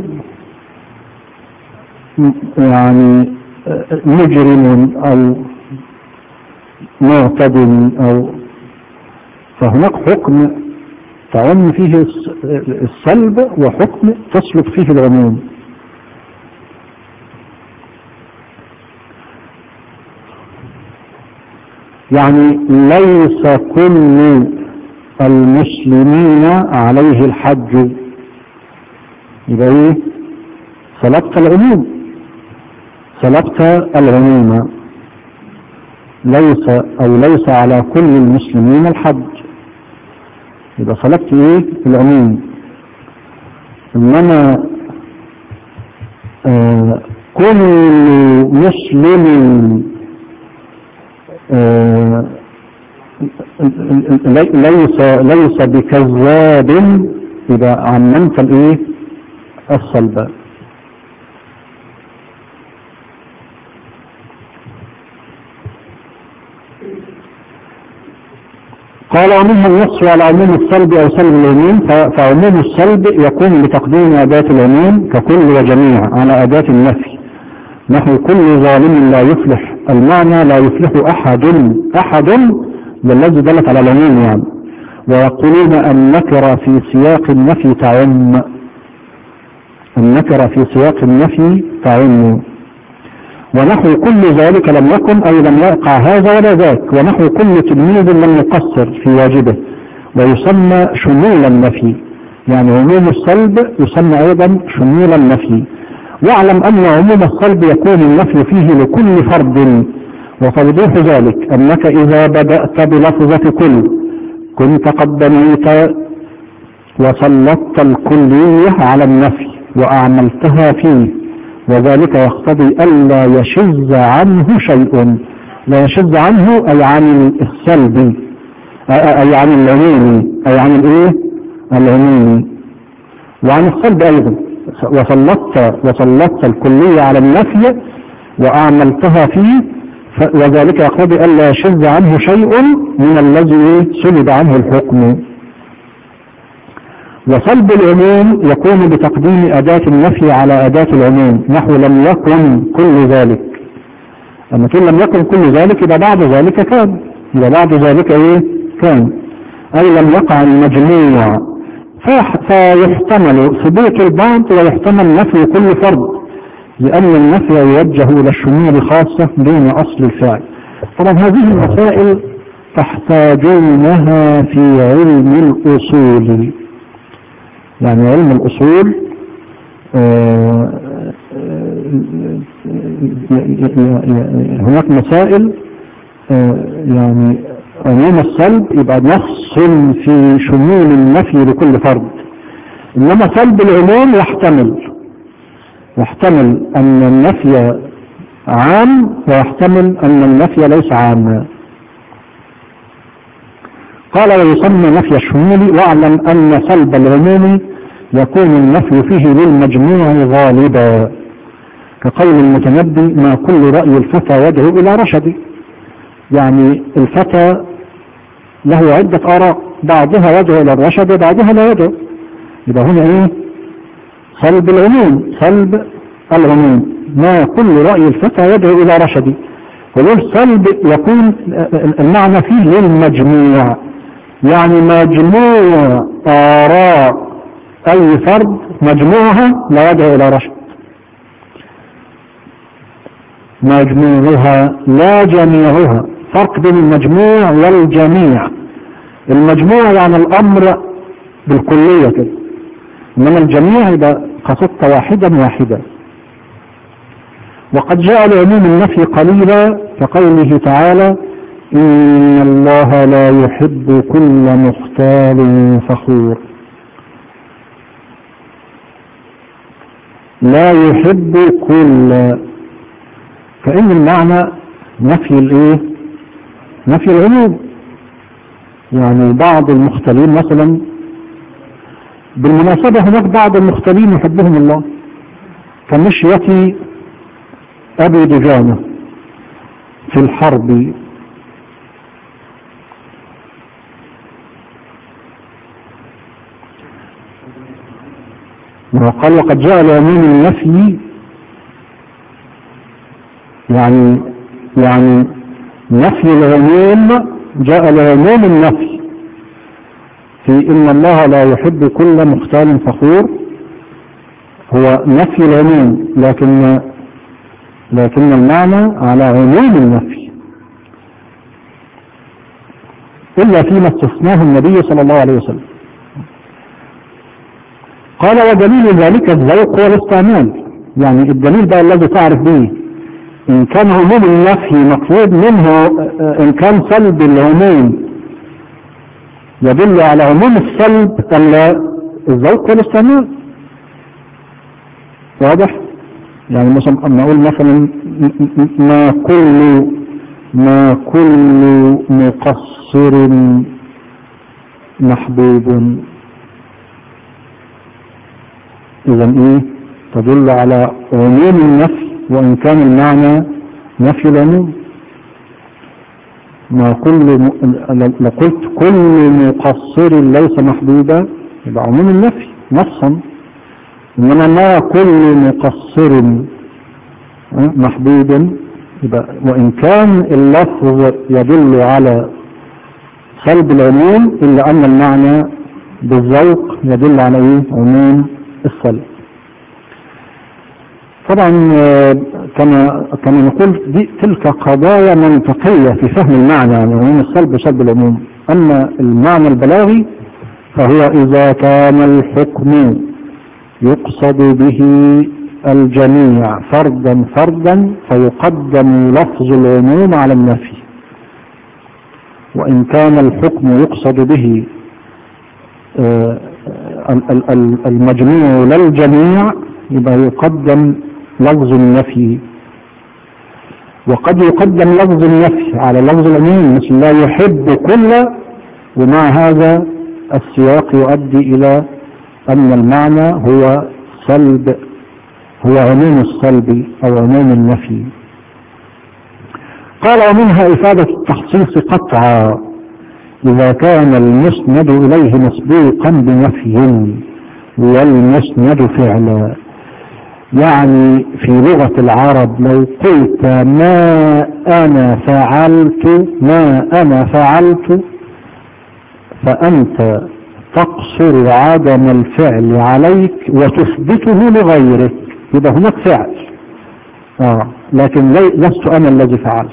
يعني مجرم أو معتد، أو فهناك حكم تعم فيه السلب وحكم تسلب فيه العموم. يعني ليس كل المسلمين عليه الحج، يبقى ايه؟ سلبت العموم، سلبت العموم. ليس او ليس على كل المسلمين الحج، يبقى سلبت ايه؟ العموم. انما آه كل مسلم آه ليس ليس بكذاب، إذا عممت الايه؟ الصلب. قال ومنها النص على عموم الصلب او سلب العموم. فعموم الصلب يكون بتقديم أداة العموم ككل وجميع على أداة النفي، نحو كل ظالم لا يفلح. المعنى لا يفلح أحد، أحد بالذي دلت على العموم يعني. ويقولون النكرة في سياق النفي تعم، النكرة في سياق النفي تعم. ونحو كل ذلك لم يكن أي لم يقع هذا ولا ذاك، ونحو كل تلميذ لم يقصر في واجبه، ويسمى شمول النفي، يعني عموم الصلب يسمى أيضا شمول النفي. واعلم أن عموم الصلب يكون النفي فيه لكل فرد، وتوضيح ذلك أنك إذا بدأت بلفظة كل كنت قد بنيت وسلطت الكلية على النفي وأعملتها فيه، وذلك يقتضي ألا يشذ عنه شيء. لا يشذ عنه أي عن السلب، أي عن العمومي، أي عن الإيه؟ العمومي، وعن السلب أيضا. وسلطت وسلطت الكلية على النفي وأعملتها فيه، وذلك يقتضي ألا يشذ عنه شيء من الذي سلب عنه الحكم. وسلب العموم يكون بتقديم أداة النفي على أداة العموم، نحو لم يكن كل ذلك. أما كن لم يكن كل ذلك يبقى بعد ذلك كان، يبقى بعد ذلك إيه؟ كان، أي لم يقع المجموع، فيحتمل ثبوت البعض ويحتمل نفي كل فرد، لأن النفي يوجه إلى الشمول خاصة دون أصل الفعل. طبعا هذه المسائل تحتاجونها في علم الأصول، يعني علم الأصول هناك مسائل يعني عموم السلب يبقى نص في شمول النفي لكل فرد، إنما سلب العموم يحتمل يحتمل أن النفي عام ويحتمل أن النفي ليس عاما. قال ويسمى نفي الشمول. واعلم أن سلب العموم يكون النفي فيه للمجموع غالبا، كقول المتنبي ما كل رأي الفتى يدعو إلى رشد، يعني الفتى له عدة آراء بعضها يدعو إلى الرشد وبعضها لا يدعو، يبقى هنا إيه؟ سلب العموم، سلب العموم ما كل رأي الفتى يدعو إلى رشد، ولو سلب يكون المعنى فيه للمجموع، يعني مجموع آراء أي فرد مجموعها لا يدعو إلى رشد، مجموعها لا جميعها. فرق بين المجموع والجميع، المجموع يعني الأمر بالكلية كده، إنما الجميع يبقى قصدت واحدا واحدا. وقد جاء لعموم النفي قليلا كقوله تعالى إن الله لا يحب كل مختال فخور، لا يحب كل، فإن المعنى نفي الايه؟ نفي العموم، يعني بعض المختلين مثلا، بالمناسبة هناك بعض المختلين يحبهم الله كمشية أبي دجانة في الحرب، وقال وقد جاء لعموم النفي، يعني يعني نفي العموم جاء لعموم النفي في إن الله لا يحب كل مختال فخور، هو نفي العموم لكن لكن المعنى على عموم النفي، إلا فيما استثناه النبي صلى الله عليه وسلم. قال ودليل ذلك الذوق والاستعمال، يعني الدليل بقى الذي تعرف به إن كان عموم النفي مقصود منه، إن كان سلب العموم يدل على عموم السلب الذوق والاستعمال. واضح؟ يعني مثلا أما أقول مثلا ما كل ما كل مقصر محبوب، إذا إيه؟ تدل على عموم النفي وإن كان المعنى نفي العموم. ما كل م... لقلت كل مقصر ليس محبوبا يبقى عموم النفي نصا، إنما ما كل مقصر محبوب يبقى وإن كان اللفظ يدل على سلب العموم إلا أن المعنى بالذوق يدل على إيه؟ عموم السلب. طبعا كما كما نقول دي تلك قضايا منطقية في فهم المعنى، يعني عموم السلب وسلب العموم. أما المعنى البلاغي فهو إذا كان الحكم يقصد به الجميع فردا فردا فيقدم لفظ العموم على النفي، وإن كان الحكم يقصد به المجموع للجميع يبقى يقدم لفظ النفي. وقد يقدم لفظ النفي على لفظ العموم مثل لا يحب كل، ومع هذا السياق يؤدي إلى أن المعنى هو سلب، هو عموم السلب أو عموم النفي. قال ومنها إفادة التخصيص قطعا إذا كان المسند إليه مسبوقا بنفي والمسند فعلا. يعني في لغة العرب لو قلت ما أنا فعلت ما أنا فعلت فأنت تقصر عدم الفعل عليك وتثبته لغيرك، يبقى هناك فعل آه. لكن لست أنا الذي فعلت.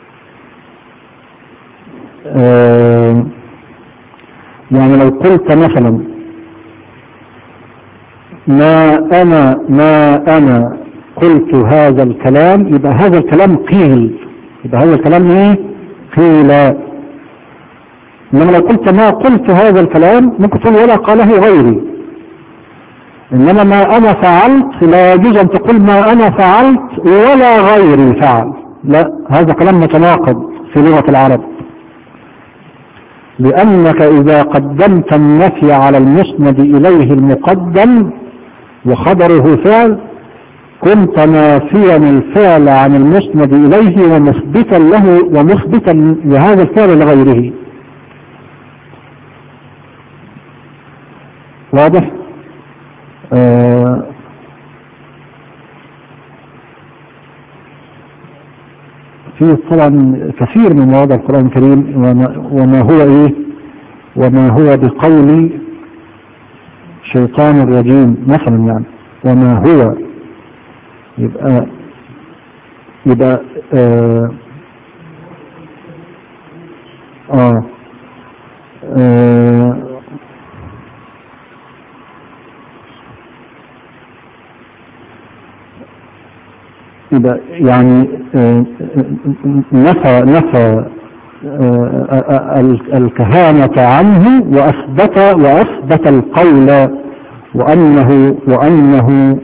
آه يعني لو قلت مثلا ما أنا ما أنا قلت هذا الكلام، يبقى هذا الكلام قيل، يبقى هذا الكلام ايه قيل. إنما لو قلت ما قلت هذا الكلام ممكن تقول ولا قاله غيري. إنما ما أنا فعلت لا يجوز أن تقول ما أنا فعلت ولا غيري فعل، لا، هذا كلام متناقض في لغة العرب. لأنك إذا قدمت النفي على المسند إليه المقدم وخبره فعل كنت نافيا الفعل عن المسند إليه ومثبتا له ومثبتا لهذا الفعل لغيره. واضح؟ آه في طبعا كثير من مواضع القرآن الكريم وما, وما هو ايه وما هو بقول شيطان الرجيم مثلا، يعني وما هو يبقى يبقى آه آه آه يبقى يعني نفى نفى الكهانة عنه وأثبت وأثبت القول وأنه وأنه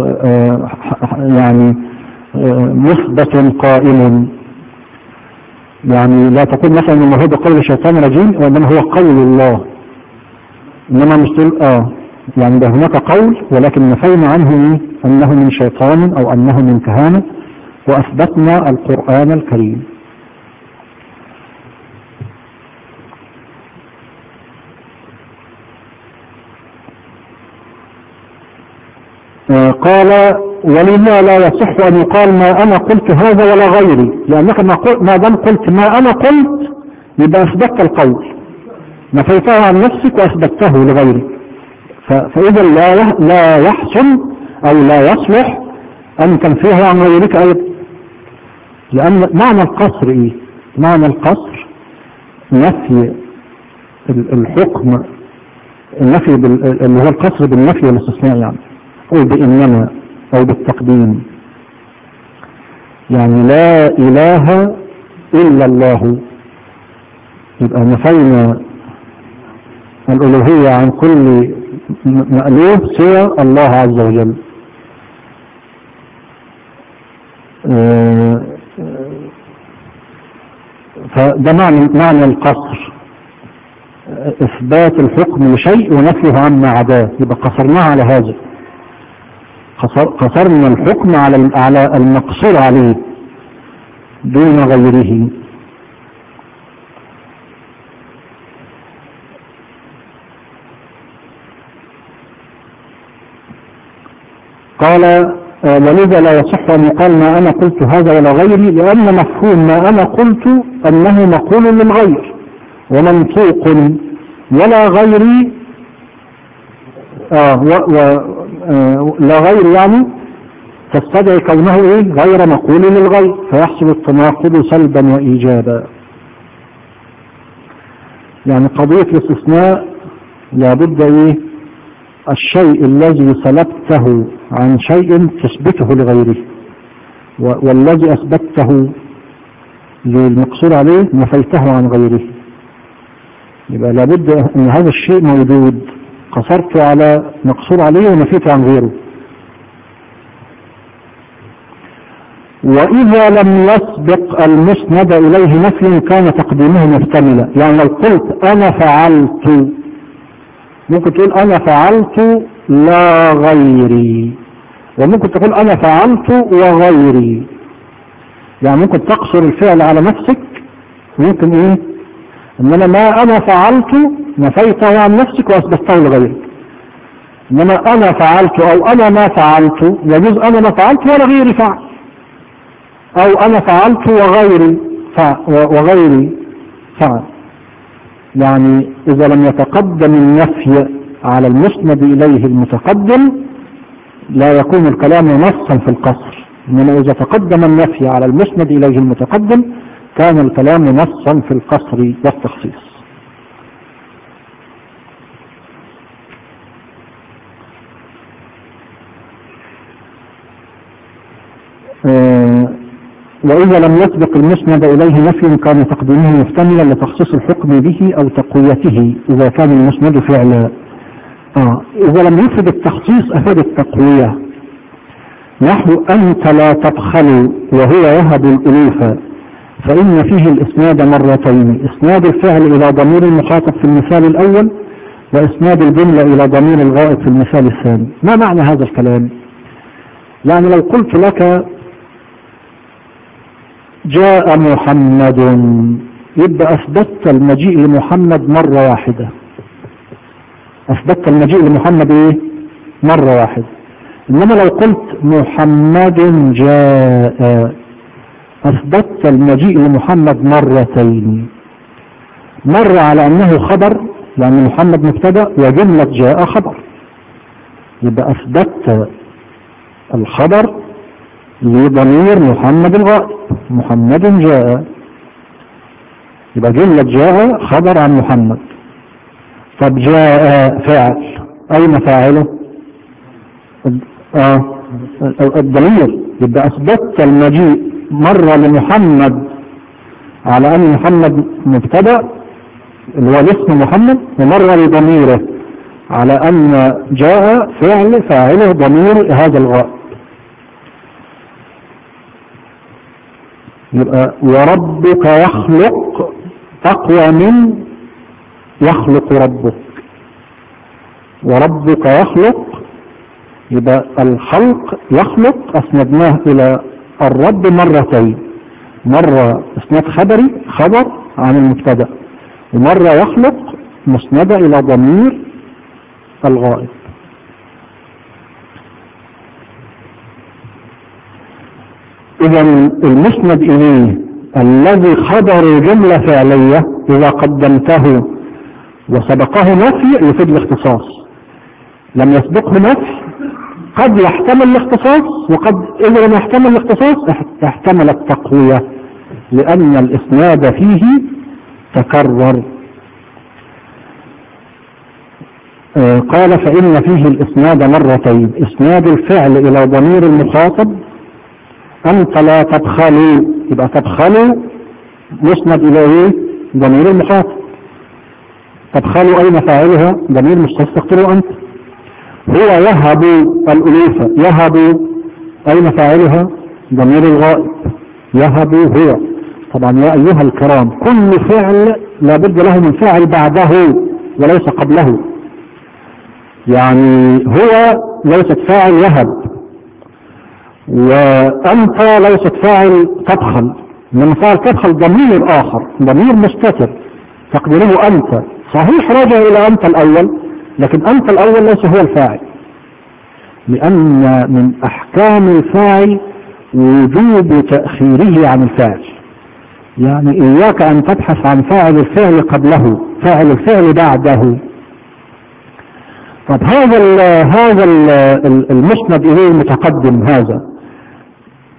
يعني مثبت قائم. يعني لا تقول مثلا انه هو بقول الشيطان الرجيم وانما هو قول الله، انما مش تقول اه يعني ده هناك قول ولكن نفينا عنه انه من شيطان او انه من كهانة واثبتنا القرآن الكريم. آه قال ولما لا يصح ان يقال ما انا قلت هذا ولا غيري، لانك ما دام قلت ما انا قلت يبقى اثبتت القول، نفيته عن نفسك واثبته لغيرك، فاذا لا لا يحسن او لا يصلح ان تنفيه عن غيرك ايضا. لان معنى القصر ايه؟ معنى القصر نفي الحكم، النفي اللي هو القصر بالنفي والاستثناء، يعني او بانما او بالتقديم. يعني لا اله الا الله، يبقى نفينا الالوهية عن كل مألوه سوى الله عز وجل. فده معنى معنى القصر، اثبات الحكم لشيء ونفيه عما عداه، يبقى قصرناه على هذا، قصرنا الحكم على على المقصور عليه دون غيره. قال ولذا لا يصح أن يقال ما أنا قلت هذا ولا غيري، لأن مفهوم ما أنا قلت أنه مقول للغير ومنطوق، ولا غيري آه و و آه لا غير يعني تستدعي كونه ايه غير مقول للغير، فيحصل التناقض سلبا وإيجابا. يعني قضية الاستثناء لابد ايه الشيء الذي سلبته عن شيء تثبته لغيره، والذي أثبته للمقصور عليه نفيته عن غيره. يبقى لابد ان هذا الشيء موجود، قصرت على مقصور عليه ونفيته عن غيره. وإذا لم يسبق المسند إليه نفي كان تقديمه محتملا. يعني لو قلت أنا فعلت، ممكن تقول أنا فعلت لا غيري، وممكن تقول أنا فعلت وغيري. يعني ممكن تقصر الفعل على نفسك، ممكن إيه إنما ما أنا فعلت نفيته عن نفسك وأثبته لغيرك. إنما أنا فعلت أو أنا ما فعلت، يجوز أنا ما فعلت ولا غيري فعل، أو أنا فعلت وغيري فعل, وغيري فعل. يعني إذا لم يتقدم النفي على المسند إليه المتقدم لا يكون الكلام نصا في القصر، إنما إذا تقدم النفي على المسند إليه المتقدم كان الكلام نصا في القصر والتخصيص. آه وإذا لم يسبق المسند إليه نفي كان تقديمه محتملا لتخصيص الحكم به أو تقويته إذا كان المسند فعلا. آه إذا لم يفد التخصيص أفاد التقوية، نحو أنت لا تبخل وهو يهب الألوف، فإن فيه الإسناد مرتين، إسناد الفعل إلى ضمير المخاطب في المثال الأول، وإسناد الجملة إلى ضمير الغائب في المثال الثاني. ما معنى هذا الكلام؟ يعني لو قلت لك جاء محمد، يبقى أثبتت المجيء لمحمد مرة واحدة، أثبتت المجيء لمحمد إيه؟ مرة واحدة. إنما لو قلت محمد جاء أثبتت المجيء لمحمد مرتين، مرة على أنه خبر لأن محمد مبتدأ وجملة جاء خبر، يبقى أثبتت الخبر لضمير محمد الغائب، محمد جاء، يبقى جملة جاء خبر عن محمد. طب جاء فاعل، أين فاعله؟ آه الضمير، يبقى أثبتت المجيء مرة لمحمد على أن محمد مبتدأ اللي هو الاسم محمد، ومرة لضميره على أن جاء فعل فاعله ضمير هذا الغائب. يبقى وربك يخلق تقوى من يخلق ربك، وربك يخلق، يبقى الخلق يخلق أسندناه إلى الرب مرتين، مرة اسناد خبري خبر عن المبتدأ، ومرة يخلق مسندة إلى ضمير الغائب. إذا المسند إليه الذي خبر جملة فعلية إذا قدمته وسبقه نفي يفيد الاختصاص، لم يسبقه نفي قد يحتمل الاختصاص، وقد إذا لم يحتمل الاختصاص يحتمل التقوية لأن الإسناد فيه تكرر. آه قال فإن فيه الإسناد مرتين، إسناد الفعل إلى ضمير المخاطب أنت لا تبخلوا، يبقى تبخلوا مسند إليه ضمير المخاطب، تبخلوا أين فاعلها؟ ضمير مستتر أنت. هو يهب الألوفة، يهب أين فاعلها؟ ضمير الغائب، يهب هو. طبعا يا أيها الكرام كل فعل لابد له من فاعل بعده وليس قبله، يعني هو ليست فاعل يهب، وأنت ليست فاعل تبخل، إنما فاعل تبخل ضمير آخر، ضمير مستتر تقديره أنت. صحيح راجع إلى أنت الأول، لكن أنت الأول ليس هو الفاعل، لأن من أحكام الفاعل وجوب تأخيره عن الفاعل. يعني إياك أن تبحث عن فاعل الفعل قبله، فاعل الفعل بعده. طب هذا ال هذا ال المسند إليه المتقدم هذا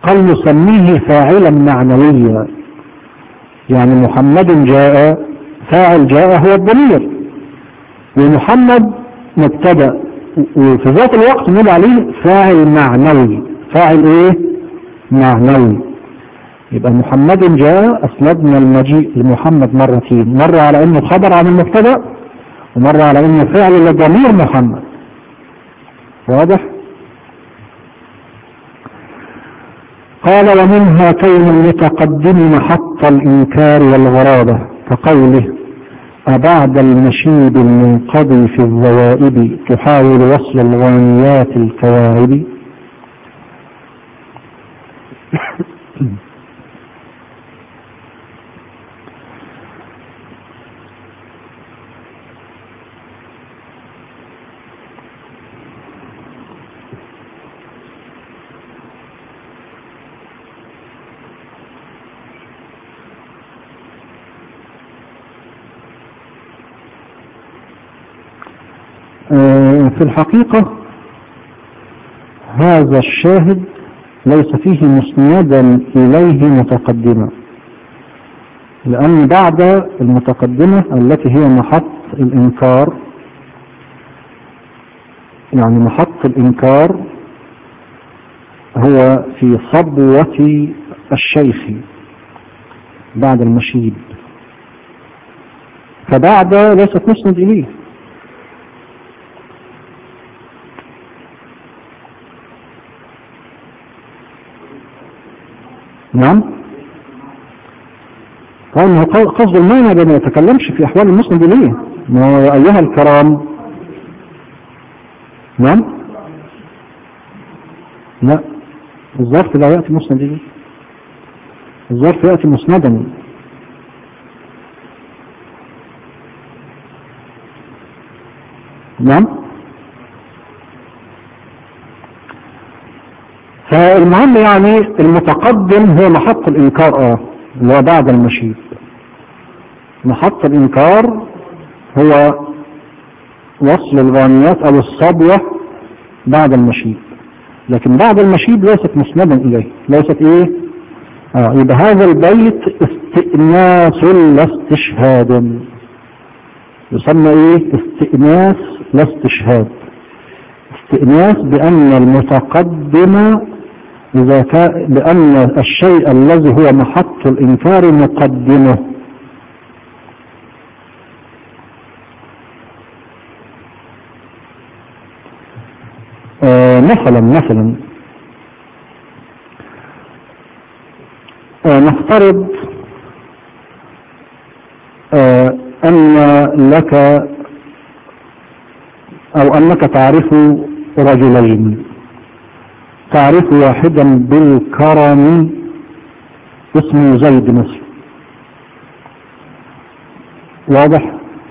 قال نسميه فاعلا معنويا، يعني محمد جاء، فاعل جاء هو الضمير، ومحمد مبتدأ، وفي ذات الوقت نقول عليه فاعل معنوي. فاعل ايه؟ معنوي. يبقى محمد جاء اسندنا المجيء لمحمد مرتين، مرة على انه خبر عن المبتدأ، ومرة على انه فعل لضمير محمد. واضح؟ قال ومن هاتين المتقدم محط الإنكار والغرابة كقوله أبعد المشيب المنقضي في الذوائب تحاول وصل الغانيات الكواعب. في الحقيقة هذا الشاهد ليس فيه مسندا إليه متقدمة، لأن بعد المتقدمة التي هي محط الإنكار، يعني محط الإنكار هو في صبوة الشيخ بعد المشيب، فبعد ليست مسند إليه. نعم. طبعا قصد المعنى ده ما يتكلمش في أحوال المسند إليه. ما أيها الكرام، نعم، لا، الظرف لا يأتي مسند إليه، الظرف يأتي مسندا. نعم. فالمهم يعني المتقدم هو محط الإنكار، اه اللي هو بعد المشيب. محط الإنكار هو وصل الغانيات أو الصبوة بعد المشيب، لكن بعد المشيب ليست مسندا إليه، ليست إيه؟ آه يبقى هذا البيت استئناس لا استشهاد، يسمى إيه؟ استئناس لا استشهاد. استئناس بأن المتقدم إذا كان، بأن الشيء الذي هو محط الإنكار مقدمه. آه مثلا مثلا آه نفترض آه أن لك أو أنك تعرف رجلين، تعرف واحدا بالكرم اسمه زيد مثلا، واضح،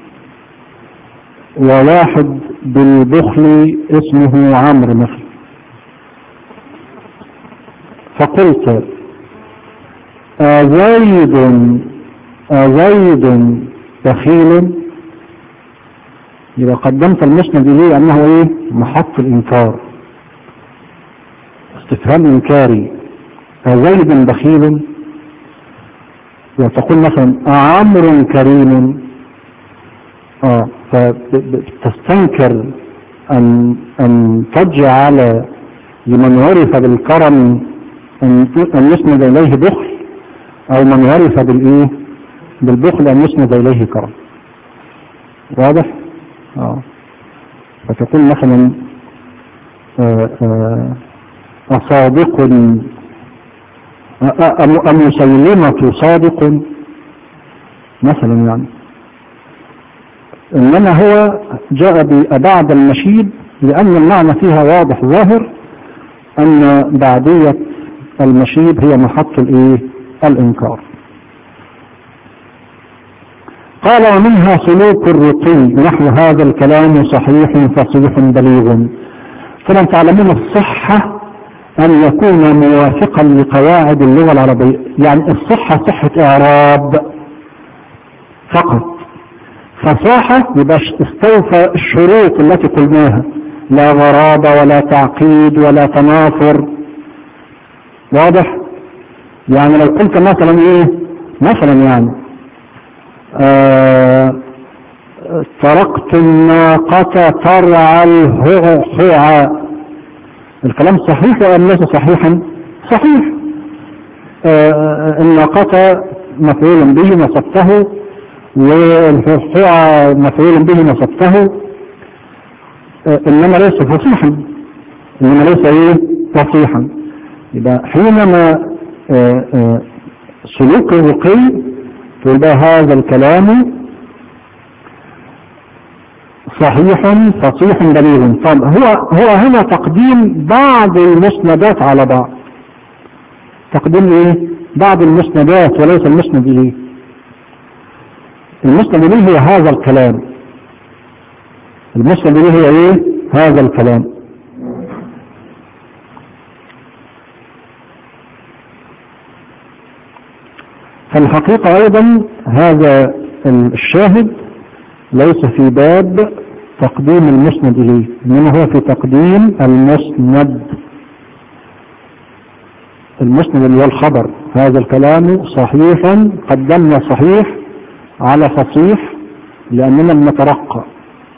وواحد بالبخل اسمه عمرو مثلا. فقلت أزيد أزيد بخيل، يبقى قدمت المسند إليه أنه إيه؟ محط الإنكار، استفهام إنكاري. أزيد بخيل، وتقول مثلا أعمر كريم، آه فتستنكر أن أن تجعل لمن عرف بالكرم أن يسند إليه بخل، أو من عرف بالإيه؟ بالبخل أن يسند إليه كرم. واضح؟ آه. فتقول مثلا آه آه أصادق أم مسيلمة صادق مثلا، يعني إنما هو جاء بعد المشيب لأن المعنى فيها واضح ظاهر أن بعدية المشيب هي محط الإيه؟ الإنكار. قال ومنها سلوك الرقي نحو هذا الكلام صحيح فصيح بليغ. فلن تعلمون الصحة أن يكون موافقا لقواعد اللغة العربية، يعني الصحة صحة إعراب فقط، فصاحة يبقى استوفى الشروط التي قلناها، لا غرابة ولا تعقيد ولا تنافر، واضح؟ يعني لو قلت مثلا ايه مثلا يعني آه تركت الناقة ترعى الهرعاء، الكلام صحيح ولا ليس صحيحا؟ صحيح. آه الناقة مفعول به نصبته، والهرعاء مفعول به نصبته، آه انما ليس فصيحا، انما ليس ايه فصيحا. يبقى حينما آه آه سلوك الرقي تقول بقى هذا الكلام صحيح فصيح بليغ. طب هو هو هنا تقديم بعض المسندات على بعض، تقديم ايه؟ بعض المسندات وليس المسند اليه. المسند اليه هو هذا الكلام، المسند اليه هو ايه؟ هذا الكلام. فالحقيقة ايضا هذا الشاهد ليس في باب تقديم المسند إليه، إنما هو في تقديم المسند، المسند اللي هو الخبر. هذا الكلام صحيحا، قدمنا صحيح على فصيح لأننا بنترقى.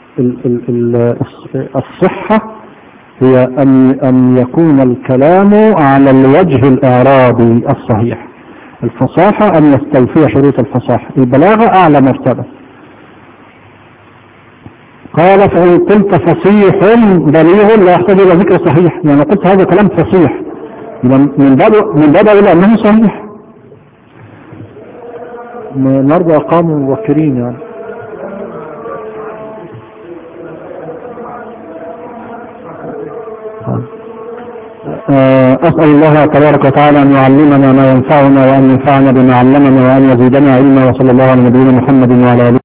الصحة هي أن أن يكون الكلام على الوجه الإعرابي الصحيح، الفصاحة أن يستوفي شروط الفصاحة، البلاغة أعلى مرتبة. قال فإن قلت فصيح بليغ لا يحتاج إلى ذكر صحيح، يعني قلت هذا كلام فصيح من باب من باب إلى أنه صحيح. نرجع أقام الموكرين يعني. أسأل الله تبارك وتعالى أن يعلمنا ما ينفعنا وأن ينفعنا بما علمنا وأن يزيدنا علما، وصلى الله على نبينا محمد وعلى آله